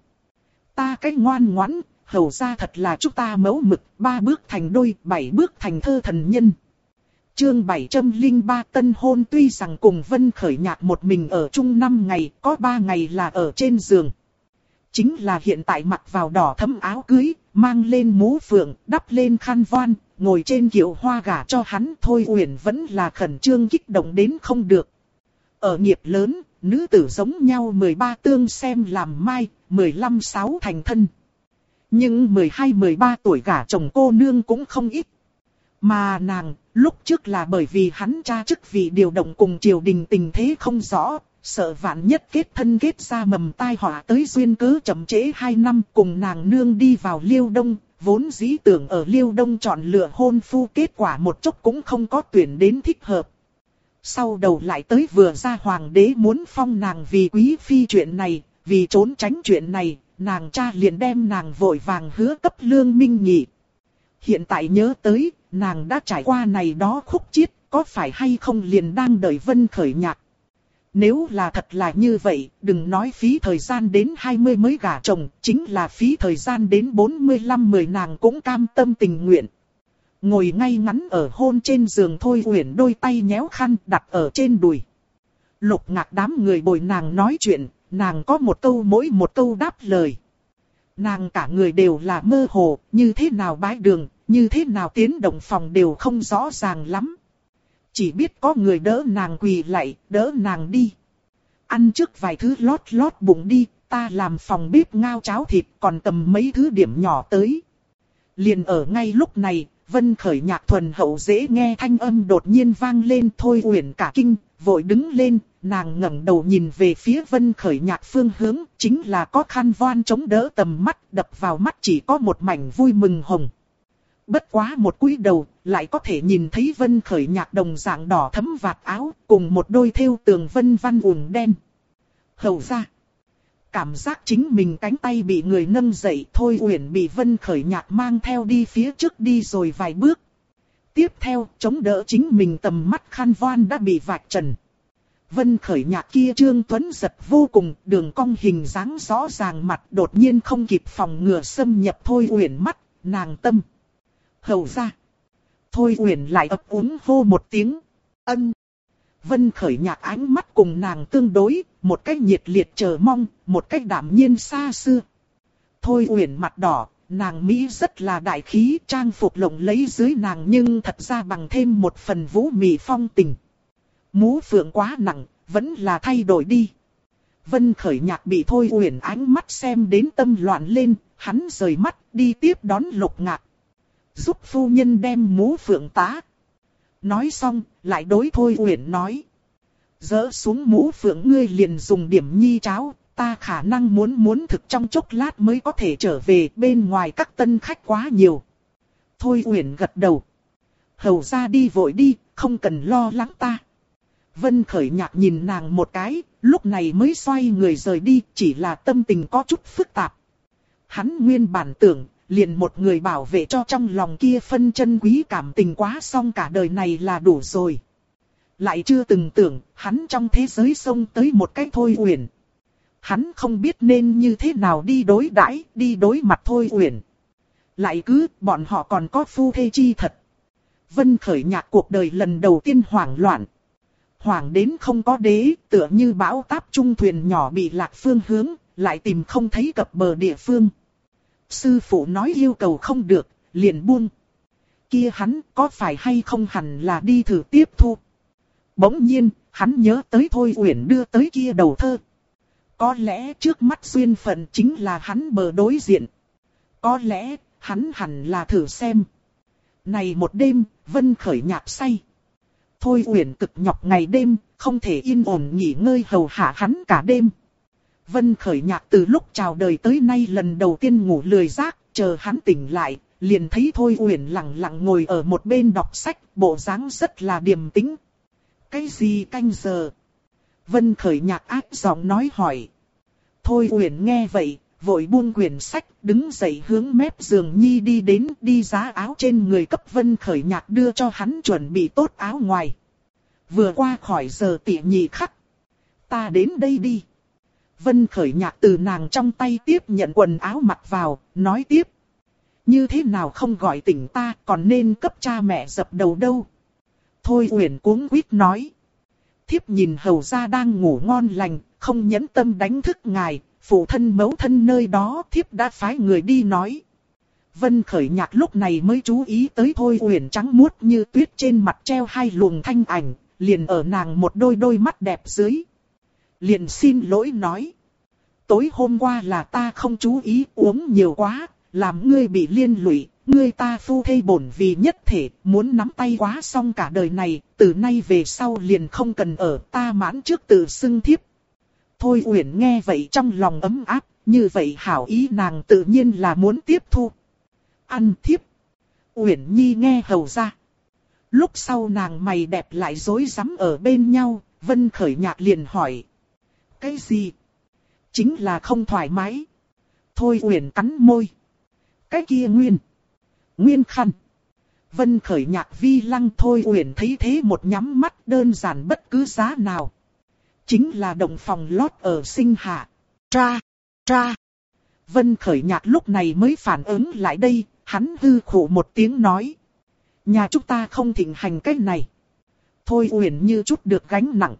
Ta cái ngoan ngoãn, hầu ra thật là chúng ta mẫu mực, 3 bước thành đôi, 7 bước thành thơ thần nhân. Chương 703 tân hôn tuy rằng cùng Vân Khởi Nhạc một mình ở chung 5 ngày, có 3 ngày là ở trên giường. Chính là hiện tại mặc vào đỏ thẫm áo cưới, mang lên mũ phượng, đắp lên khăn voan, ngồi trên kiệu hoa gả cho hắn. Thôi Uyển vẫn là khẩn trương kích động đến không được. Ở nghiệp lớn, nữ tử giống nhau 13 tương xem làm mai, 15 6 thành thân. Nhưng 12-13 tuổi gả chồng cô nương cũng không ít. Mà nàng, lúc trước là bởi vì hắn cha chức vị điều động cùng triều đình tình thế không rõ, sợ vạn nhất kết thân kết ra mầm tai họa tới duyên cớ chậm trễ 2 năm cùng nàng nương đi vào Liêu Đông, vốn dĩ tưởng ở Liêu Đông chọn lựa hôn phu kết quả một chốc cũng không có tuyển đến thích hợp. Sau đầu lại tới vừa ra hoàng đế muốn phong nàng vì quý phi chuyện này, vì trốn tránh chuyện này, nàng cha liền đem nàng vội vàng hứa cấp Lương Minh Nhị. Hiện tại nhớ tới, nàng đã trải qua này đó khúc chiết, có phải hay không liền đang đợi Vân Khởi Nhạc. Nếu là thật là như vậy, đừng nói phí thời gian đến 20 mới gả chồng, chính là phí thời gian đến 45 nàng cũng cam tâm tình nguyện. Ngồi ngay ngắn ở hôn trên giường Thôi Uyển đôi tay nhéo khăn đặt ở trên đùi. Lục Ngạc đám người bồi nàng nói chuyện, nàng có một câu mỗi một câu đáp lời. Nàng cả người đều là mơ hồ, như thế nào bái đường, như thế nào tiến động phòng đều không rõ ràng lắm. Chỉ biết có người đỡ nàng quỳ lại, đỡ nàng đi. Ăn trước vài thứ lót bụng đi, ta làm phòng bếp ngao cháo thịt còn cầm mấy thứ điểm nhỏ tới. Liền ở ngay lúc này, Vân Khởi Nhạc thuần hậu dễ nghe thanh âm đột nhiên vang lên. Thôi Uyển cả kinh, vội đứng lên, nàng ngẩng đầu nhìn về phía Vân Khởi Nhạc phương hướng, chính là có khăn voan chống đỡ tầm mắt, đập vào mắt chỉ có một mảnh vui mừng hồng. Bất quá một cúi đầu, lại có thể nhìn thấy Vân Khởi Nhạc đồng dạng đỏ thẫm vạt áo, cùng một đôi thêu tường vân văn ủng đen. Hầu ra, cảm giác chính mình cánh tay bị người nâng dậy. Thôi Uyển bị Vân Khởi Nhạc mang theo đi phía trước đi rồi vài bước. Tiếp theo, chống đỡ chính mình tầm mắt khăn voan đã bị vạch trần. Vân Khởi Nhạc kia trương tuấn giật vô cùng, đường cong hình dáng rõ ràng mặt đột nhiên không kịp phòng ngừa xâm nhập Thôi Uyển mắt, nàng tâm. Hầu ra. Thôi Uyển lại ấp úng hô một tiếng. Ân. Vân Khởi Nhạc ánh mắt cùng nàng tương đối, một cách nhiệt liệt chờ mong, một cách đạm nhiên xa xưa. Thôi Uyển mặt đỏ, nàng Mỹ rất là đại khí, trang phục lộng lấy dưới nàng nhưng thật ra bằng thêm một phần vũ mị phong tình. Mũ phượng quá nặng, vẫn là thay đổi đi. Vân Khởi Nhạc bị Thôi Uyển ánh mắt xem đến tâm loạn lên, hắn rời mắt đi tiếp đón Lục Ngạc. Giúp phu nhân đem mũ phượng tá. Nói xong, lại đối Thôi Uyển nói. Dỡ xuống mũ phượng ngươi liền dùng điểm nhi cháo, ta khả năng muốn thực trong chốc lát mới có thể trở về, bên ngoài các tân khách quá nhiều. Thôi Uyển gật đầu. Hầu ra đi vội đi, không cần lo lắng ta. Vân Khởi Nhạc nhìn nàng một cái, lúc này mới xoay người rời đi, chỉ là tâm tình có chút phức tạp. Hắn nguyên bản tưởng, liền một người bảo vệ cho trong lòng kia phân chân quý cảm tình quá xong cả đời này là đủ rồi. Lại chưa từng tưởng, hắn trong thế giới xông tới một cái Thôi Uyển. Hắn không biết nên như thế nào đi đối đãi, đi đối mặt Thôi Uyển. Lại cứ, bọn họ còn có phu thê chi thật. Vân Khởi Nhạc cuộc đời lần đầu tiên hoảng loạn. Hoảng đến không có đế, tựa như bão táp trung thuyền nhỏ bị lạc phương hướng, lại tìm không thấy cập bờ địa phương. Sư phụ nói yêu cầu không được, liền buông. Kia hắn có phải hay không hẳn là đi thử tiếp thu. Bỗng nhiên, hắn nhớ tới Thôi Uyển đưa tới kia đầu thơ. Có lẽ trước mắt duyên phận chính là hắn bờ đối diện. Có lẽ, hắn hẳn là thử xem. Này một đêm, Vân Khởi Nhạc say. Thôi Uyển cực nhọc ngày đêm, không thể yên ổn nghỉ ngơi hầu hạ hắn cả đêm. Vân Khởi Nhạc từ lúc chào đời tới nay lần đầu tiên ngủ lười giác, chờ hắn tỉnh lại, liền thấy Thôi Uyển lặng lặng ngồi ở một bên đọc sách, bộ dáng rất là điềm tĩnh. Cái gì canh giờ? Vân Khởi Nhạc ác giọng nói hỏi. Thôi Uyển nghe vậy, vội buông quyển sách, đứng dậy hướng mép giường nhi đi đến, đi giá áo trên người cấp Vân Khởi Nhạc đưa cho hắn chuẩn bị tốt áo ngoài. Vừa qua khỏi giờ tỉ nhị khắc. Ta đến đây đi. Vân Khởi Nhạc từ nàng trong tay tiếp nhận quần áo mặc vào, nói tiếp. Như thế nào không gọi tỉnh ta, còn nên cấp cha mẹ dập đầu đâu. Thôi Uyển cuống quýt nói. Thiếp nhìn hầu gia đang ngủ ngon lành, không nhẫn tâm đánh thức ngài, phụ thân mẫu thân nơi đó thiếp đã phái người đi nói. Vân Khởi Nhạc lúc này mới chú ý tới Thôi Uyển trắng muốt như tuyết trên mặt treo hai luồng thanh ảnh, liền ở nàng một đôi mắt đẹp dưới. Liền xin lỗi nói. Tối hôm qua là ta không chú ý uống nhiều quá, làm ngươi bị liên lụy, ngươi ta phu thê bổn vì nhất thể, muốn nắm tay quá xong cả đời này, từ nay về sau liền không cần ở ta mãn trước tự xưng thiếp. Thôi Uyển nghe vậy trong lòng ấm áp, như vậy hảo ý nàng tự nhiên là muốn tiếp thu. Ăn thiếp. Uyển Nhi nghe hầu ra. Lúc sau nàng mày đẹp lại rối rắm ở bên nhau, Vân Khởi Nhạc liền hỏi. Cái gì? Chính là không thoải mái. Thôi Uyển cắn môi. Cái kia nguyên. Nguyên Khăn. Vân Khởi Nhạc Vi Lăng Thôi Uyển thấy thế một nhắm mắt đơn giản bất cứ giá nào. Chính là động phòng lót ở Sinh Hạ. Tra. Vân Khởi Nhạc lúc này mới phản ứng lại đây, hắn hư khổ một tiếng nói. Nhà chúng ta không thịnh hành cái này. Thôi Uyển như chút được gánh nặng.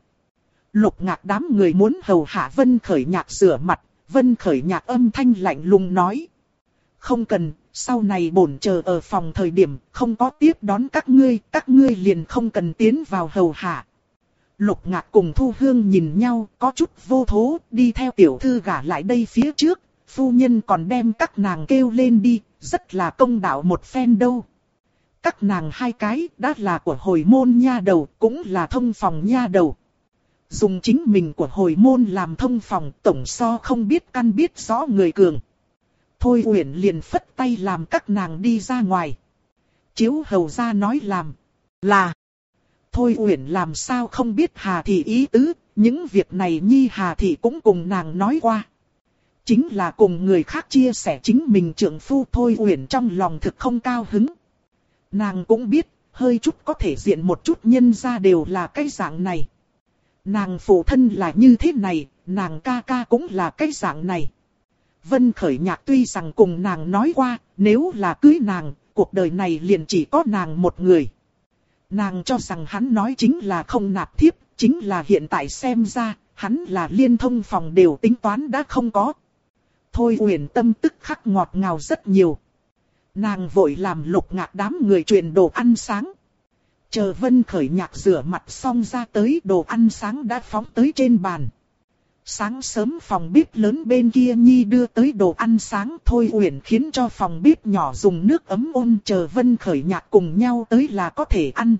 Lục Ngạc đám người muốn hầu hạ Vân Khởi Nhạc rửa mặt, Vân Khởi Nhạc âm thanh lạnh lùng nói. Không cần, sau này bổn chờ ở phòng thời điểm không có tiếp đón các ngươi liền không cần tiến vào hầu hạ. Lục Ngạc cùng Thu Hương nhìn nhau có chút vô thố, đi theo tiểu thư gả lại đây phía trước, phu nhân còn đem các nàng kêu lên đi, rất là công đạo một phen đâu. Các nàng hai cái đã là của hồi môn nha đầu, cũng là thông phòng nha đầu. Dùng chính mình của hồi môn làm thông phòng, tổng so không biết căn biết rõ người cường. Thôi Uyển liền phất tay làm các nàng đi ra ngoài. Chiếu hầu ra nói làm là. Thôi Uyển làm sao không biết Hà Thị ý tứ, những việc này Nhi Hà Thị cũng cùng nàng nói qua. Chính là cùng người khác chia sẻ chính mình trượng phu. Thôi Uyển trong lòng thực không cao hứng. Nàng cũng biết, hơi chút có thể diện một chút nhân ra đều là cái dạng này. Nàng phụ thân là như thế này, nàng ca ca cũng là cái dạng này. Vân Khởi Nhạc tuy rằng cùng nàng nói qua, nếu là cưới nàng, cuộc đời này liền chỉ có nàng một người. Nàng cho rằng hắn nói chính là không nạp thiếp, chính là hiện tại xem ra, hắn là liên thông phòng đều tính toán đã không có. Thôi Uyển tâm tức khắc ngọt ngào rất nhiều. Nàng vội làm Lục Ngạc đám người truyền đồ ăn sáng. Chờ Vân Khởi Nhạc rửa mặt xong ra tới, đồ ăn sáng đã phóng tới trên bàn. Sáng sớm phòng bếp lớn bên kia Nhi đưa tới đồ ăn sáng. Thôi Uyển khiến cho phòng bếp nhỏ dùng nước ấm ôn, chờ Vân Khởi Nhạc cùng nhau tới là có thể ăn.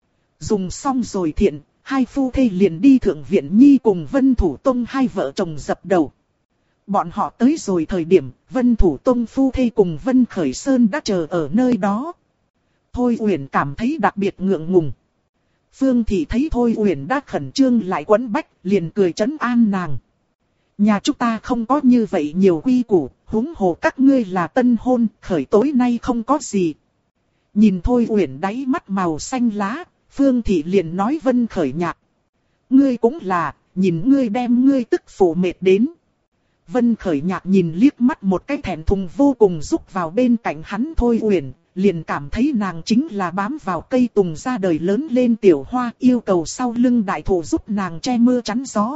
Dùng xong rồi thiện, hai phu thê liền đi thượng viện Nhi cùng Vân Thủ Tông hai vợ chồng dập đầu. Bọn họ tới rồi thời điểm, Vân Thủ Tông phu thê cùng Vân Khởi Sơn đã chờ ở nơi đó. Thôi Uyển cảm thấy đặc biệt ngượng ngùng. Phương Thị thấy Thôi Uyển đã khẩn trương lại quấn bách, liền cười trấn an nàng. Nhà chúng ta không có như vậy nhiều quy củ, huống hồ các ngươi là tân hôn, khởi tối nay không có gì. Nhìn Thôi Uyển đáy mắt màu xanh lá, Phương Thị liền nói Vân Khởi Nhạc. Ngươi cũng là, nhìn ngươi đem ngươi tức phụ mệt đến. Vân Khởi Nhạc nhìn liếc mắt một cái thẹn thùng vô cùng rúc vào bên cạnh hắn Thôi Uyển, liền cảm thấy nàng chính là bám vào cây tùng ra đời lớn lên tiểu hoa, yêu cầu sau lưng đại thụ giúp nàng che mưa chắn gió.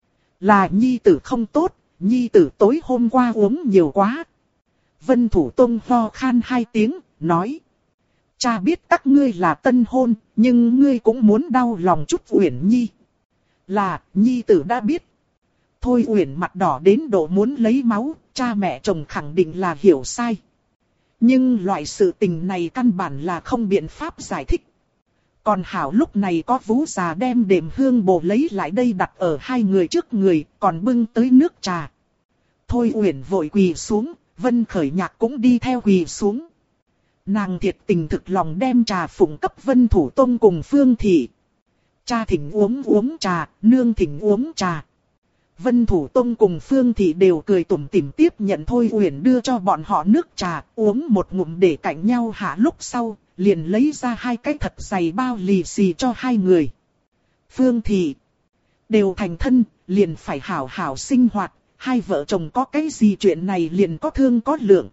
Là nhi tử không tốt, nhi tử tối hôm qua uống nhiều quá. Vân Thủ Tông ho khan hai tiếng, nói. Cha biết các ngươi là tân hôn, nhưng ngươi cũng muốn đau lòng chút Uyển Nhi. Là, nhi tử đã biết. Thôi Uyển mặt đỏ đến độ muốn lấy máu, cha mẹ chồng khẳng định là hiểu sai. Nhưng loại sự tình này căn bản là không biện pháp giải thích. Còn hảo lúc này có Vũ già đem đệm hương bồ lấy lại đây đặt ở hai người trước người, còn bưng tới nước trà. Thôi Uyển vội quỳ xuống, Vân Khởi Nhạc cũng đi theo quỳ xuống. Nàng thiệt tình thực lòng đem trà phụng cấp Vân Thủ Tông cùng Phương Thị. Cha thỉnh uống trà, nương thỉnh uống trà. Vân Thủ Tông cùng Phương Thị đều cười tủm tỉm tiếp nhận Thôi Uyển đưa cho bọn họ nước trà, uống một ngụm để cạnh nhau hạ lúc sau, liền lấy ra hai cái thật dày bao lì xì cho hai người. Phương Thị đều thành thân, liền phải hảo hảo sinh hoạt, hai vợ chồng có cái gì chuyện này liền có thương có lượng.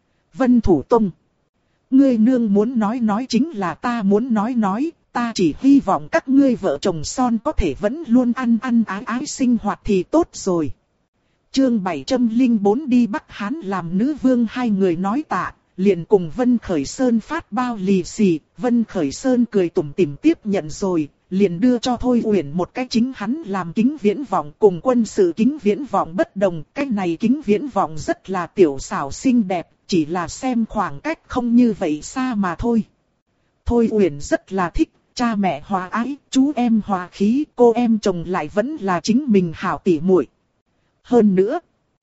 Vân Thủ Tông, ngươi nương muốn nói chính là ta muốn nói. Ta chỉ hy vọng các ngươi vợ chồng son có thể vẫn luôn ăn ái sinh hoạt thì tốt rồi. Chương 704 đi Bắc Hán làm nữ vương, hai người nói tạ, liền cùng Vân Khởi Sơn phát bao lì xì. Vân Khởi Sơn cười tủm tỉm tiếp nhận rồi, liền đưa cho Thôi Uyển một cái chính hắn làm kính viễn vọng, cùng quân sự kính viễn vọng bất đồng. Cái này kính viễn vọng rất là tiểu xảo xinh đẹp, chỉ là xem khoảng cách không như vậy xa mà thôi. Thôi Uyển rất là thích. Cha mẹ hòa ái, chú em hòa khí, cô em chồng lại vẫn là chính mình hảo tỉ muội. Hơn nữa,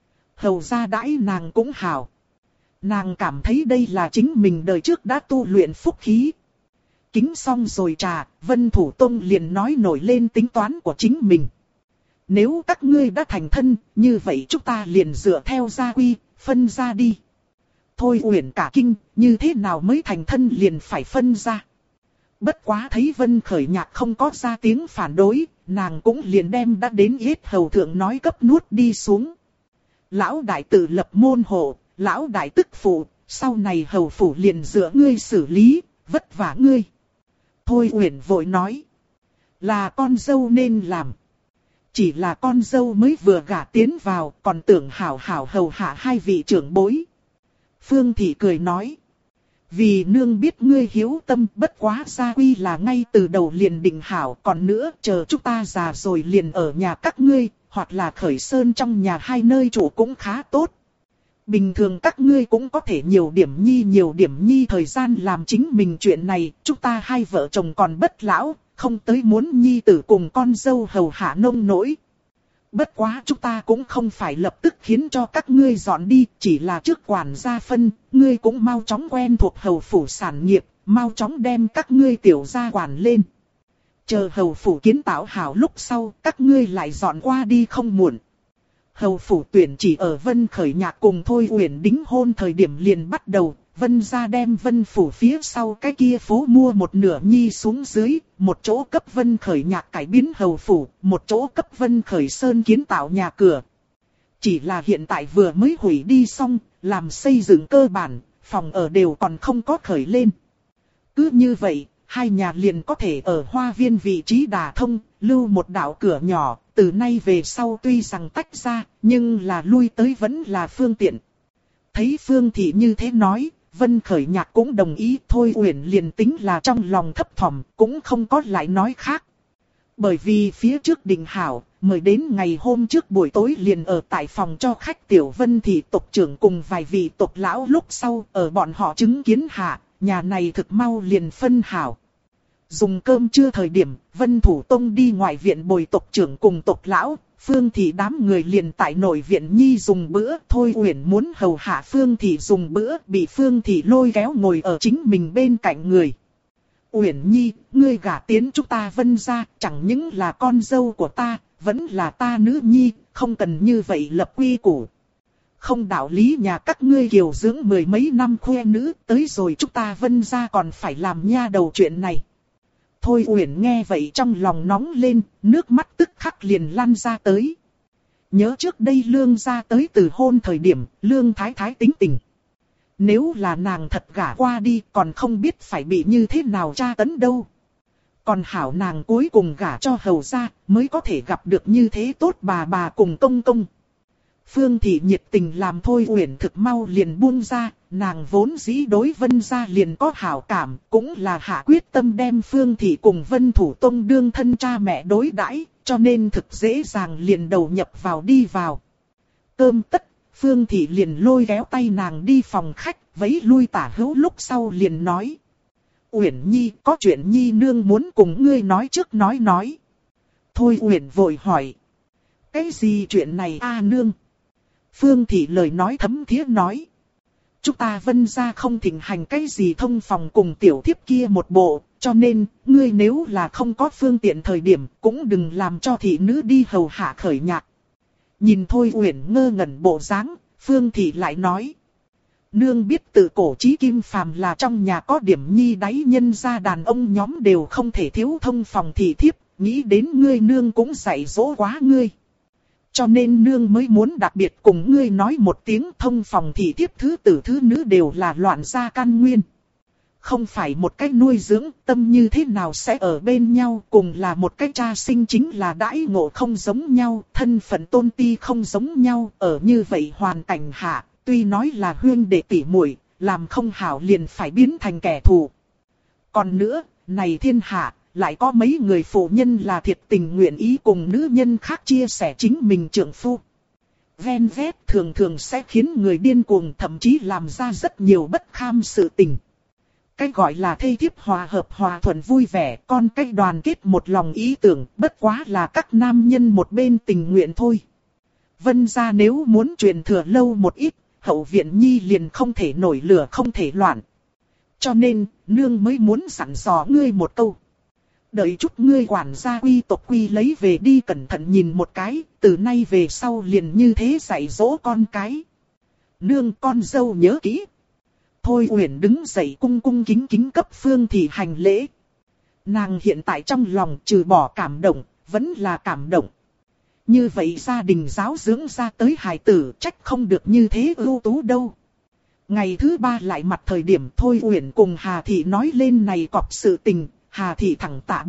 hầu gia đãi nàng cũng hảo. Nàng cảm thấy đây là chính mình đời trước đã tu luyện phúc khí. Kính xong rồi trà, Vân Thủ Tông liền nói nổi lên tính toán của chính mình. Nếu các ngươi đã thành thân, như vậy chúng ta liền dựa theo gia quy, phân ra đi. Thôi Uyển cả kinh, như thế nào mới thành thân liền phải phân ra. Bất quá thấy Vân Khởi Nhạc không có ra tiếng phản đối, nàng cũng liền đem đã đến yết hầu thượng nói cấp nuốt đi xuống. Lão đại tự lập môn hộ, lão đại tức phụ, sau này hầu phủ liền dựa ngươi xử lý, vất vả ngươi. Thôi Uyển vội nói, là con dâu nên làm. Chỉ là con dâu mới vừa gả tiến vào, còn tưởng hảo hảo hầu hạ hai vị trưởng bối. Phương Thị cười nói, vì nương biết ngươi hiếu tâm, bất quá gia quy là ngay từ đầu liền định hảo, còn nữa chờ chúng ta già rồi liền ở nhà các ngươi, hoặc là khởi sơn trong nhà hai nơi chủ cũng khá tốt. Bình thường các ngươi cũng có thể nhiều điểm nhi thời gian làm chính mình chuyện này, chúng ta hai vợ chồng còn bất lão, không tới muốn nhi tử cùng con dâu hầu hạ nông nỗi. Bất quá chúng ta cũng không phải lập tức khiến cho các ngươi dọn đi, chỉ là trước quản gia phân, ngươi cũng mau chóng quen thuộc hầu phủ sản nghiệp, mau chóng đem các ngươi tiểu gia quản lên. Chờ hầu phủ kiến tạo hảo lúc sau, các ngươi lại dọn qua đi không muộn. Hầu phủ tuyển chỉ ở Vân Khởi Nhạc cùng Thôi Uyển đính hôn thời điểm liền bắt đầu, Vân gia đem Vân phủ phía sau cái kia phố mua một nửa nhi xuống dưới, một chỗ cấp Vân Khởi Nhạc cải biến hầu phủ, một chỗ cấp Vân Khởi Sơn kiến tạo nhà cửa. Chỉ là hiện tại vừa mới hủy đi xong, làm xây dựng cơ bản, phòng ở đều còn không có khởi lên. Cứ như vậy, hai nhà liền có thể ở hoa viên vị trí đả thông, lưu một đạo cửa nhỏ, từ nay về sau tuy rằng tách ra, nhưng là lui tới vẫn là phương tiện. Thấy Phương Thị như thế nói, Vân Khởi Nhạc cũng đồng ý, Thôi Uyển liền tính là trong lòng thấp thỏm, cũng không có lại nói khác. Bởi vì phía trước định hảo, mời đến ngày hôm trước buổi tối liền ở tại phòng cho khách Tiểu Vân Thị tộc trưởng cùng vài vị tộc lão lúc sau, ở bọn họ chứng kiến hạ, nhà này thực mau liền phân hảo. Dùng cơm trưa thời điểm, Vân Thủ Tông đi ngoại viện bồi tộc trưởng cùng tộc lão, Phương Thị đám người liền tại nội viện nhi dùng bữa. Thôi Uyển muốn hầu hạ Phương Thị dùng bữa, bị Phương Thị lôi kéo ngồi ở chính mình bên cạnh người. Uyển nhi, ngươi gả tiến chúng ta Vân gia, chẳng những là con dâu của ta, vẫn là ta nữ nhi, không cần như vậy lập quy củ. Không đạo lý nhà các ngươi kiều dưỡng mười mấy năm khoe nữ, tới rồi chúng ta Vân gia còn phải làm nha đầu chuyện này. Thôi Uyển nghe vậy trong lòng nóng lên, nước mắt tức khắc liền lăn ra tới. Nhớ trước đây Lương gia tới từ hôn thời điểm, Lương Thái Thái tính tình. Nếu là nàng thật gả qua đi còn không biết phải bị như thế nào tra tấn đâu. Còn hảo nàng cuối cùng gả cho hầu gia mới có thể gặp được như thế tốt bà cùng công công. Phương Thị nhiệt tình làm Thôi Uyển thực mau liền buông ra, nàng vốn dĩ đối Vân gia liền có hảo cảm, cũng là hạ quyết tâm đem Phương Thị cùng Vân Thủ Tông đương thân cha mẹ đối đãi, cho nên thực dễ dàng liền đầu nhập vào đi vào. Cơm tất, Phương Thị liền lôi kéo tay nàng đi phòng khách, vẫy lui tả hữu lúc sau liền nói. Uyển nhi, có chuyện nhi nương muốn cùng ngươi nói trước nói. Thôi Uyển vội hỏi. Cái gì chuyện này a nương? Phương Thị lời nói thấm thía nói. Chúng ta Vân gia không thịnh hành cái gì thông phòng cùng tiểu thiếp kia một bộ, cho nên, ngươi nếu là không có phương tiện thời điểm, cũng đừng làm cho thị nữ đi hầu hạ Khởi Nhạc. Nhìn Thôi Uyển ngơ ngẩn bộ dáng, Phương Thị lại nói. Nương biết tự cổ chí kim phàm là trong nhà có điểm nhi đáy nhân gia đàn ông nhóm đều không thể thiếu thông phòng thị thiếp, nghĩ đến ngươi nương cũng dạy dỗ quá ngươi. Cho nên nương mới muốn đặc biệt cùng ngươi nói một tiếng thông phòng thị thiếp thứ tử thứ nữ đều là loạn gia căn nguyên. Không phải một cách nuôi dưỡng tâm như thế nào sẽ ở bên nhau, cùng là một cách cha sinh chính là đãi ngộ không giống nhau, thân phận tôn ti không giống nhau, ở như vậy hoàn cảnh hạ, tuy nói là huyên đệ tỷ muội, làm không hảo liền phải biến thành kẻ thù. Còn nữa, này thiên hạ, lại có mấy người phụ nhân là thiệt tình nguyện ý cùng nữ nhân khác chia sẻ chính mình trượng phu. Ven vét thường thường sẽ khiến người điên cuồng, thậm chí làm ra rất nhiều bất kham sự tình. Cái gọi là thê thiếp hòa hợp hòa thuận vui vẻ, con cái đoàn kết một lòng ý tưởng, bất quá là các nam nhân một bên tình nguyện thôi. Vân gia nếu muốn truyền thừa lâu một ít, hậu viện nhi liền không thể nổi lửa không thể loạn. Cho nên, nương mới muốn sẵn dò ngươi một câu. Đợi chút ngươi quản gia quy tộc quy lấy về đi cẩn thận nhìn một cái, từ nay về sau liền như thế dạy dỗ con cái. Nương con dâu nhớ kỹ. Thôi Uyển đứng dậy cung cung kính kính cấp Phương Thị hành lễ. Nàng hiện tại trong lòng trừ bỏ cảm động, vẫn là cảm động. Như vậy gia đình giáo dưỡng ra tới hài tử trách không được như thế ưu tú đâu. Ngày thứ 3 lại mặt thời điểm Thôi Uyển cùng Hà Thị nói lên này cọp sự tình, Hà Thị thẳng tạ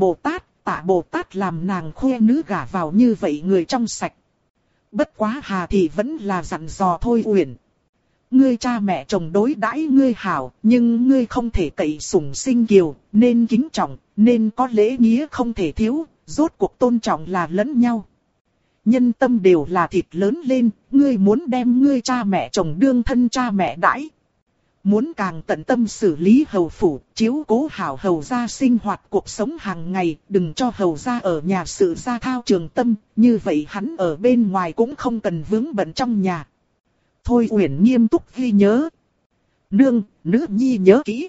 Bồ Tát làm nàng khoe nữ gả vào như vậy người trong sạch. Bất quá Hà Thị vẫn là dặn dò Thôi Uyển. Ngươi cha mẹ chồng đối đãi ngươi hảo, nhưng ngươi không thể cậy sủng sinh kiều, nên kính trọng, nên có lễ nghĩa không thể thiếu, rốt cuộc tôn trọng là lẫn nhau. Nhân tâm đều là thịt lớn lên, ngươi muốn đem ngươi cha mẹ chồng đương thân cha mẹ đãi. Muốn càng tận tâm xử lý hầu phủ, chiếu cố hảo hầu gia sinh hoạt cuộc sống hàng ngày, đừng cho hầu gia ở nhà sự gia thao trường tâm, như vậy hắn ở bên ngoài cũng không cần vướng bận trong nhà. Thôi Uyển nghiêm túc ghi nhớ. Nương, nữ nhi nhớ kỹ.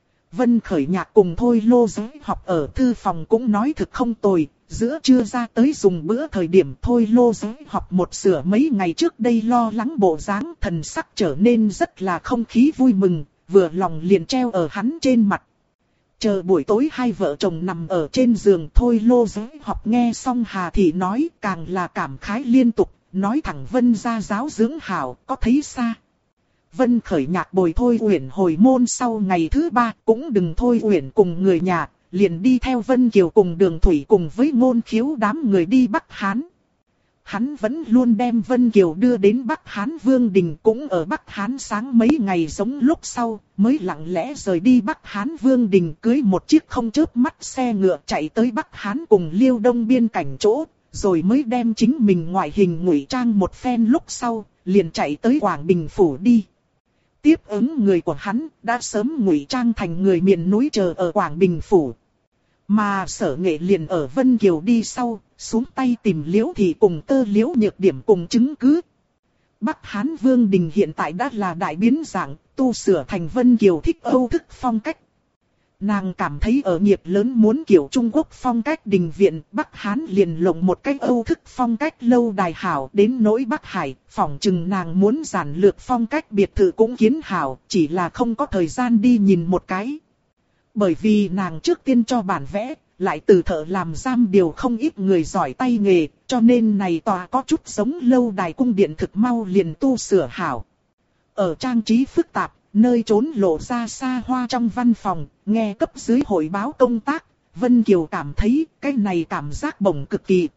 Vân Khởi Nhạc cùng Thôi Lô Giới học ở thư phòng cũng nói thực không tồi. Giữa trưa ra tới dùng bữa thời điểm Thôi Lô Giới học một sửa mấy ngày trước đây lo lắng bộ dáng thần sắc trở nên rất là không khí vui mừng, vừa lòng liền treo ở hắn trên mặt. Chờ buổi tối hai vợ chồng nằm ở trên giường Thôi Lô Giới học nghe xong Hà Thị nói càng là cảm khái liên tục, nói thẳng Vân gia giáo dưỡng hảo, có thấy xa. Vân Khởi Nhạc bồi Thôi Uyển hồi môn sau ngày thứ 3 cũng đừng Thôi Uyển cùng người nhà. Liền đi theo Vân Kiều cùng Đường Thủy cùng với Ngôn Khiếu đám người đi Bắc Hán. Hắn vẫn luôn đem Vân Kiều đưa đến Bắc Hán Vương Đình, cũng ở Bắc Hán sáng mấy ngày giống lúc sau, mới lặng lẽ rời đi Bắc Hán Vương Đình cưới một chiếc không chớp mắt xe ngựa chạy tới Bắc Hán cùng Liêu Đông biên cảnh chỗ, rồi mới đem chính mình ngoại hình ngụy trang một phen lúc sau, liền chạy tới Quảng Bình Phủ đi. Tiếp ứng người của hắn đã sớm ngụy trang thành người miền núi chờ ở Quảng Bình Phủ. Mà Sở Nghệ liền ở Vân Kiều đi sau, xuống tay tìm Liễu Thị cùng Tơ Liễu nhược điểm cùng chứng cứ. Bắc Hán Vương Đình hiện tại đã là đại biến dạng, tu sửa thành Vân Kiều thích Âu thức phong cách. Nàng cảm thấy ở nghiệp lớn muốn kiểu Trung Quốc phong cách đình viện, Bắc Hán liền lộng một cách Âu thức phong cách lâu đài hảo, đến nỗi Bắc Hải, phỏng chừng nàng muốn giản lược phong cách biệt thự cũng kiến hảo, chỉ là không có thời gian đi nhìn một cái. Bởi vì nàng trước tiên cho bản vẽ, lại từ thợ làm giam điều không ít người giỏi tay nghề, cho nên này tòa có chút giống lâu đài cung điện thực mau liền tu sửa hảo. Ở trang trí phức tạp, nơi trốn lộ ra xa hoa trong văn phòng, nghe cấp dưới hội báo công tác, Vân Kiều cảm thấy cái này cảm giác bổng cực kỳ.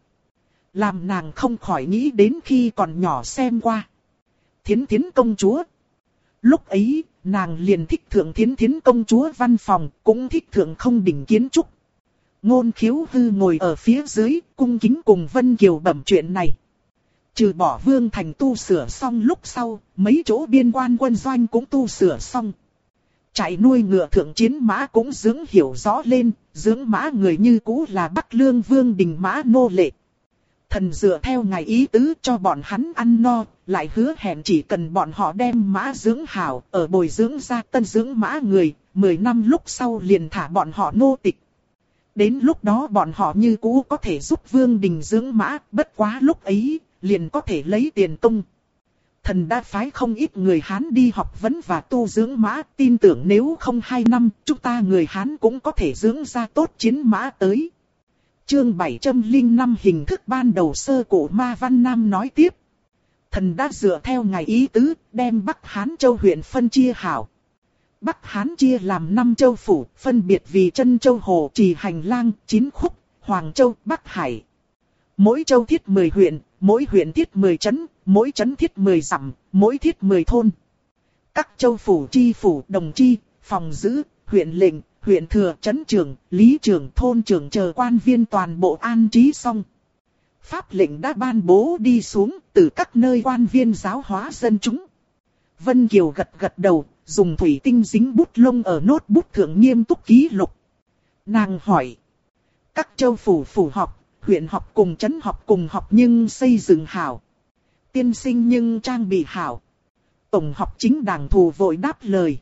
Làm nàng không khỏi nghĩ đến khi còn nhỏ xem qua Thiến Thiến công chúa. Lúc ấy, nàng liền thích thượng Thiến Thiến công chúa văn phòng, cũng thích thượng không đỉnh kiến trúc. Ngôn Khiếu Hư ngồi ở phía dưới, cung kính cùng Vân Kiều bẩm chuyện này. Trừ bỏ Vương Thành tu sửa xong lúc sau, mấy chỗ biên quan quân doanh cũng tu sửa xong. Trại nuôi ngựa thượng chiến mã cũng dưỡng hiểu rõ lên, dưỡng mã người như cũ là Bắc Lương Vương Đình mã nô lệ. Thần dựa theo ngài ý tứ cho bọn hắn ăn no, lại hứa hẹn chỉ cần bọn họ đem mã dưỡng hảo, ở bồi dưỡng ra tân dưỡng mã người, 10 năm lúc sau liền thả bọn họ nô tịch. Đến lúc đó bọn họ như cũ có thể giúp Vương Đình dưỡng mã, bất quá lúc ấy, liền có thể lấy tiền tung. Thần đã phái không ít người Hán đi học vấn và tu dưỡng mã, tin tưởng nếu không 2 năm, chúng ta người Hán cũng có thể dưỡng ra tốt chiến mã tới. Chương 705 hình thức ban đầu sơ cổ Ma Văn Nam nói tiếp. Thần đã dựa theo ngài ý tứ, đem Bắc Hán Châu huyện phân chia hảo. Bắc Hán chia làm 5 châu phủ, phân biệt vì Trân Châu Hồ Trì Hành Lang, Chín Khúc, Hoàng Châu, Bắc Hải. Mỗi châu thiết 10 huyện, mỗi huyện thiết 10 trấn, mỗi trấn thiết 10 dặm, mỗi thiết 10 thôn. Các châu phủ chi phủ, đồng chi, phòng giữ, huyện lệnh, huyện thừa, trấn trưởng, lý trưởng, thôn trưởng chờ quan viên toàn bộ an trí xong. Pháp lệnh đã ban bố đi xuống, từ các nơi quan viên giáo hóa dân chúng. Vân Kiều gật gật đầu, dùng thủy tinh dính bút lông ở nốt bút thượng nghiêm túc ký lục. Nàng hỏi. Các châu phủ phủ học, huyện học cùng trấn học cùng học nhưng xây dựng hảo. Tiên sinh nhưng trang bị hảo. Tổng học chính đảng thù vội đáp lời.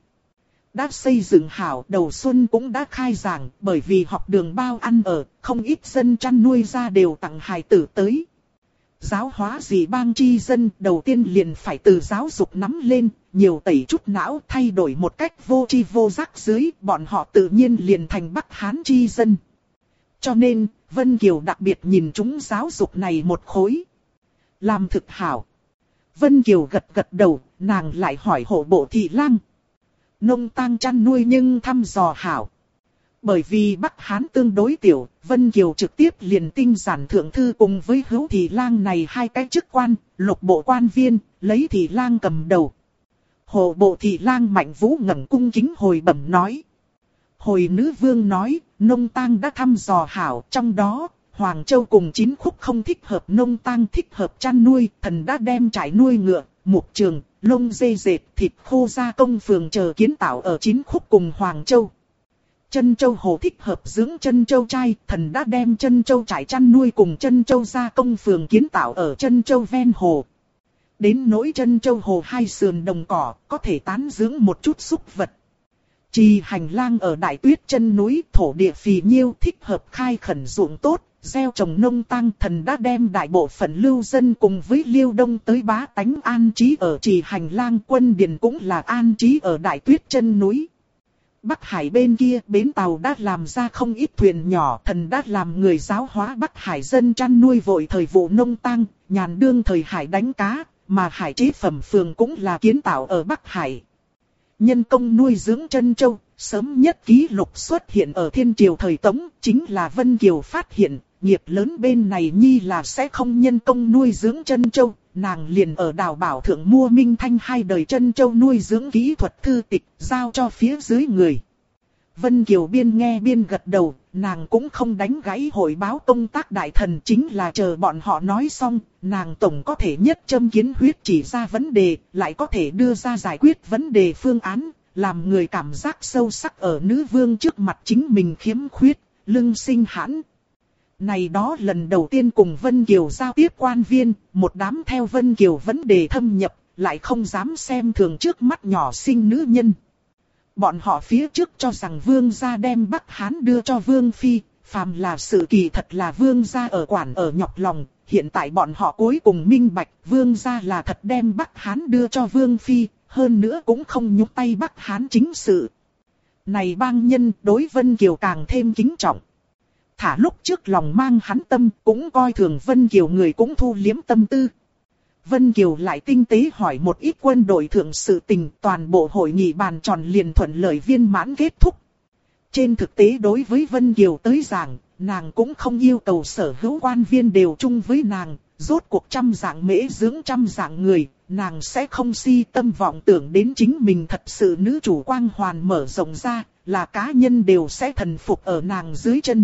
Đã xây dựng hảo, đầu xuân cũng đã khai giảng, bởi vì học đường bao ăn ở, không ít dân chăn nuôi ra đều tặng hài tử tới. Giáo hóa gì bang chi dân, đầu tiên liền phải từ giáo dục nắm lên, nhiều tẩy chút não, thay đổi một cách vô tri vô giác dưới, bọn họ tự nhiên liền thành Bắc Hán chi dân. Cho nên, Vân Kiều đặc biệt nhìn chúng giáo dục này một khối. Làm thực hảo. Vân Kiều gật gật đầu, nàng lại hỏi hộ bộ thị lang. Nông tang chăn nuôi nhưng thăm dò hảo. Bởi vì Bắc Hán tương đối tiểu, Vân Kiều trực tiếp liền tinh giản thượng thư cùng với Hữu thị lang này hai cái chức quan, lục bộ quan viên, lấy thị lang cầm đầu. Hộ bộ thị lang Mạnh Vũ ngẩng cung kính hồi bẩm nói. Hồi nữ vương nói, nông tang đã thăm dò hảo, trong đó, Hoàng Châu cùng Chín Khúc không thích hợp nông tang, thích hợp chăn nuôi, thần đã đem trại nuôi ngựa, mục trường, lông dê dệt, thịt khô gia công phường chờ kiến tạo ở Chín Khúc cùng Hoàng Châu. Chân châu hồ thích hợp dưỡng chân châu trai, thần đã đem chân châu trại chăn nuôi cùng chân châu gia công phường kiến tạo ở chân châu ven hồ. Đến nỗi chân châu hồ hai sườn đồng cỏ, có thể tán dưỡng một chút súc vật. Trì hành lang ở đại tuyết chân núi, thổ địa phì nhiêu, thích hợp khai khẩn ruộng tốt, gieo trồng nông tăng, thần đã đem đại bộ phận lưu dân cùng với Liêu Đông tới bá tánh an trí ở trì hành lang, quân điền cũng là an trí ở đại tuyết chân núi. Bắc Hải bên kia, bến tàu đã làm ra không ít thuyền nhỏ, thần đã làm người giáo hóa Bắc Hải dân chăn nuôi vội thời vụ nông tăng, nhàn đương thời hải đánh cá, mà hải chế phẩm phường cũng là kiến tạo ở Bắc Hải. Nhân công nuôi dưỡng chân châu, sớm nhất ký lục xuất hiện ở Thiên Triều thời Tống, chính là Vân Kiều phát hiện, nghiệp lớn bên này nhi là sẽ không nhân công nuôi dưỡng chân châu, nàng liền ở Đào Bảo Thượng mua Minh Thanh 2 đời chân châu nuôi dưỡng kỹ thuật thư tịch, giao cho phía dưới người. Vân Kiều biên nghe biên gật đầu, nàng cũng không đánh gãy hội báo công tác đại thần, chính là chờ bọn họ nói xong, nàng tổng có thể nhất châm kiến huyết chỉ ra vấn đề, lại có thể đưa ra giải quyết vấn đề phương án, làm người cảm giác sâu sắc ở nữ vương trước mặt chính mình khiếm khuyết, lưng sinh hãn. Này đó lần đầu tiên cùng Vân Kiều giao tiếp quan viên, một đám theo Vân Kiều vấn đề thâm nhập, lại không dám xem thường trước mắt nhỏ xinh nữ nhân. Bọn họ phía trước cho rằng vương gia đem Bắc Hán đưa cho vương phi, phàm là sự kỳ thật là vương gia ở quản ở nhọc lòng, hiện tại bọn họ cuối cùng minh bạch vương gia là thật đem Bắc Hán đưa cho vương phi, hơn nữa cũng không nhúc tay Bắc Hán chính sự. Này bang nhân đối Vân Kiều càng thêm kính trọng. Thả lúc trước lòng mang hắn tâm cũng coi thường Vân Kiều người cũng thu liếm tâm tư. Vân Kiều lại tinh tế hỏi một ít quân đội thượng sự tình, toàn bộ hội nghị bàn tròn liền thuận lợi viên mãn kết thúc. Trên thực tế đối với Vân Kiều tới giảng, nàng cũng không yêu cầu sở hữu quan viên đều chung với nàng, rốt cuộc trăm dạng mễ dưỡng trăm dạng người, nàng sẽ không si tâm vọng tưởng đến chính mình thật sự nữ chủ quang hoàn mở rộng ra, là cá nhân đều sẽ thần phục ở nàng dưới chân.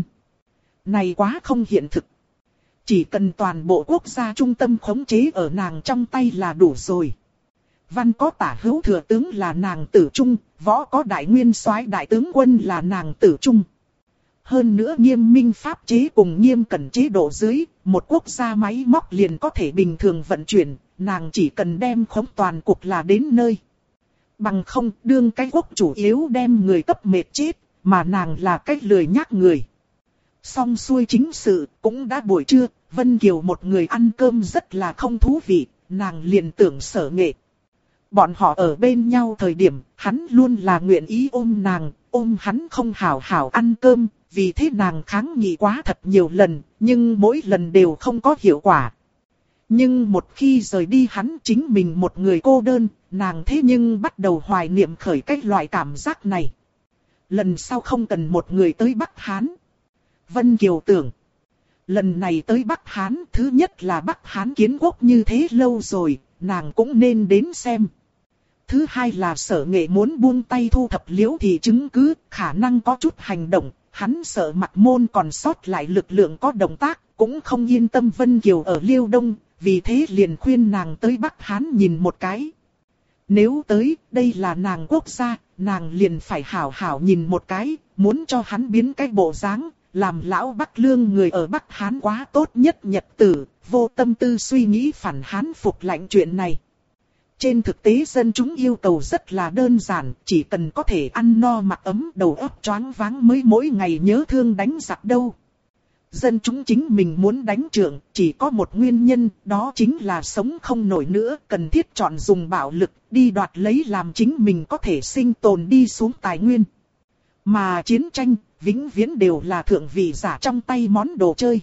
Này quá không hiện thực. Chỉ cần toàn bộ quốc gia trung tâm khống chế ở nàng trong tay là đủ rồi. Văn có tả hữu thừa tướng là nàng tử trung, võ có đại nguyên soái đại tướng quân là nàng tử trung. Hơn nữa nghiêm minh pháp chế cùng nghiêm cẩn chế độ dưới, một quốc gia máy móc liền có thể bình thường vận chuyển, nàng chỉ cần đem khống toàn cục là đến nơi. Bằng không đương cái quốc chủ yếu đem người cấp mệt chết, mà nàng là cái lười nhác người. Xong xuôi chính sự, cũng đã buổi trưa, Vân Kiều một người ăn cơm rất là không thú vị, nàng liền tưởng Sở Nghệ. Bọn họ ở bên nhau thời điểm, hắn luôn là nguyện ý ôm nàng, ôm hắn không hảo hảo ăn cơm, vì thế nàng kháng nghị quá thật nhiều lần, nhưng mỗi lần đều không có hiệu quả. Nhưng một khi rời đi hắn chính mình một người cô đơn, nàng thế nhưng bắt đầu hoài niệm khởi cái loại cảm giác này. Lần sau không cần một người tới Bắc Hán. Vân Kiều tưởng, lần này tới Bắc Hán, thứ nhất là Bắc Hán kiến quốc như thế lâu rồi, nàng cũng nên đến xem. Thứ hai là Sở Nghệ muốn buông tay thu thập Liễu Thị chứng cứ, khả năng có chút hành động, hắn sợ mặt môn còn sót lại lực lượng có động tác, cũng không yên tâm Vân Kiều ở Liêu Đông, vì thế liền khuyên nàng tới Bắc Hán nhìn một cái. Nếu tới, đây là nàng quốc gia, nàng liền phải hảo hảo nhìn một cái, muốn cho hắn biến cái bộ dáng. Làm lão Bắc Lương người ở Bắc Hán quá tốt nhất nhật tử, vô tâm tư suy nghĩ phản Hán phục lạnh chuyện này. Trên thực tế dân chúng yêu cầu rất là đơn giản, chỉ cần có thể ăn no mặc ấm đầu óc choáng váng mới mỗi ngày nhớ thương đánh giặc đâu. Dân chúng chính mình muốn đánh trượng, chỉ có một nguyên nhân, đó chính là sống không nổi nữa, cần thiết chọn dùng bạo lực, đi đoạt lấy làm chính mình có thể sinh tồn đi xuống tài nguyên. Mà chiến tranh, vĩnh viễn đều là thượng vị giả trong tay món đồ chơi.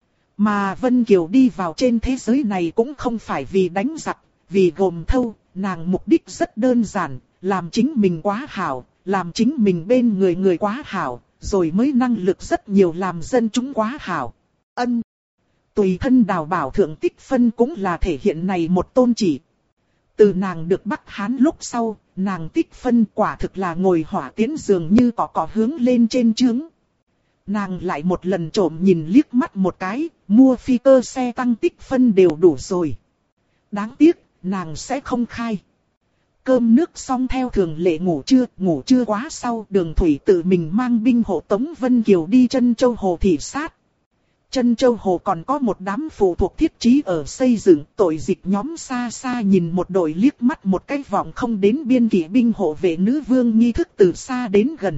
Mà Vân Kiều đi vào trên thế giới này cũng không phải vì đánh giặc, vì gồm thâu, nàng mục đích rất đơn giản, làm chính mình quá hảo, làm chính mình bên người quá hảo, rồi mới năng lực rất nhiều làm dân chúng quá hảo. Ân. Tùy thân đào bảo thượng tích phân cũng là thể hiện này một tôn chỉ. Từ nàng được Bắc Hán lúc sau, nàng tích phân quả thực là ngồi hỏa tiến dường như cỏ hướng lên trên trướng. Nàng lại một lần trộm nhìn liếc mắt một cái, mua phi cơ xe tăng tích phân đều đủ rồi. Đáng tiếc, nàng sẽ không khai. Cơm nước xong theo thường lệ ngủ trưa quá sau Đường Thủy tự mình mang binh hộ tống Vân Kiều đi Trân Châu Hồ thị sát. Trân Châu Hồ còn có một đám phụ thuộc thiết trí ở xây dựng, tội dịch nhóm xa xa nhìn một đội liếc mắt một cái vọng không đến biên kỵ binh hộ vệ nữ vương nghi thức từ xa đến gần.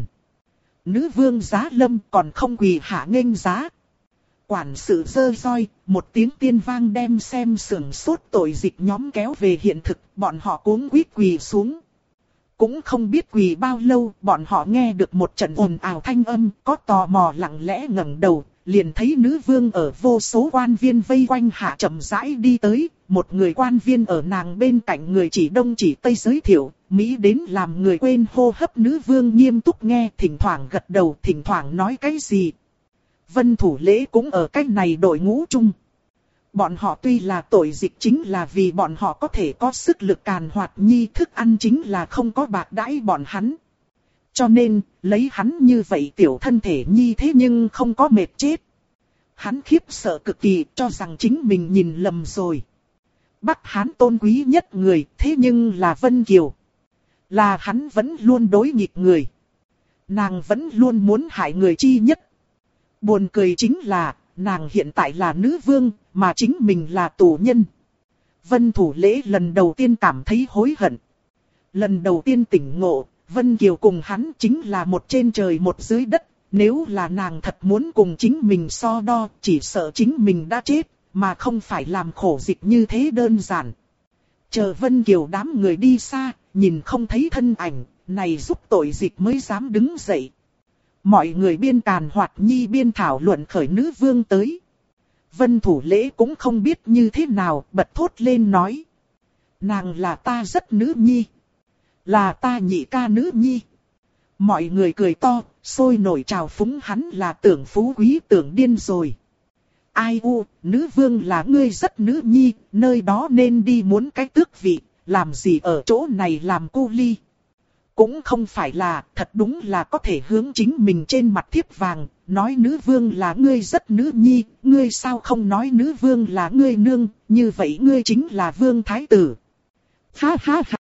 Nữ vương Giá Lâm còn không quỳ hạ nghênh giá. Quản sự giơ roi, một tiếng tiên vang đem xem sưởng sốt tội dịch nhóm kéo về hiện thực, bọn họ cuống quýt quỳ xuống. Cũng không biết quỳ bao lâu, bọn họ nghe được một trận ồn ào thanh âm, có tò mò lặng lẽ ngẩng đầu, liền thấy nữ vương ở vô số quan viên vây quanh hạ chậm rãi đi tới, một người quan viên ở nàng bên cạnh người chỉ đông chỉ tây giới thiệu, Mỹ đến làm người quên hô hấp. Nữ vương nghiêm túc nghe, thỉnh thoảng gật đầu, thỉnh thoảng nói cái gì. Vân Thủ Lễ cũng ở cách này đội ngũ chung. Bọn họ tuy là tội dịch chính là vì bọn họ có thể có sức lực càn hoạt nhi, thức ăn chính là không có bạc đãi bọn hắn. Cho nên, lấy hắn như vậy tiểu thân thể nhi thế nhưng không có mệt chết. Hắn khiếp sợ cực kỳ, cho rằng chính mình nhìn lầm rồi. Bắc Hán tôn quý nhất người, thế nhưng là Vân Kiều. Là hắn vẫn luôn đối nghịch người. Nàng vẫn luôn muốn hại người chi nhất. Buồn cười chính là, nàng hiện tại là nữ vương, mà chính mình là tù nhân. Vân Thủ Lễ lần đầu tiên cảm thấy hối hận. Lần đầu tiên tỉnh ngộ, Vân Kiều cùng hắn chính là một trên trời một dưới đất. Nếu là nàng thật muốn cùng chính mình so đo, chỉ sợ chính mình đã chết, mà không phải làm khổ dịch như thế đơn giản. Chờ Vân Kiều đám người đi xa, nhìn không thấy thân ảnh, này giúp tội dịch mới dám đứng dậy. Mọi người biên càn hoạt nhi biên thảo luận khởi nữ vương tới. Vân Thủ Lễ cũng không biết như thế nào, bật thốt lên nói. Nàng là ta rất nữ nhi. Là ta nhị ca nữ nhi. Mọi người cười to, sôi nổi trào phúng hắn là tưởng phú quý tưởng điên rồi. Ai u, nữ vương là ngươi rất nữ nhi, nơi đó nên đi muốn cái tước vị, làm gì ở chỗ này làm cu ly. Cũng không phải là, thật đúng là có thể hướng chính mình trên mặt thiếp vàng, nói nữ vương là ngươi rất nữ nhi, ngươi sao không nói nữ vương là ngươi nương, như vậy ngươi chính là vương thái tử. Ha ha ha.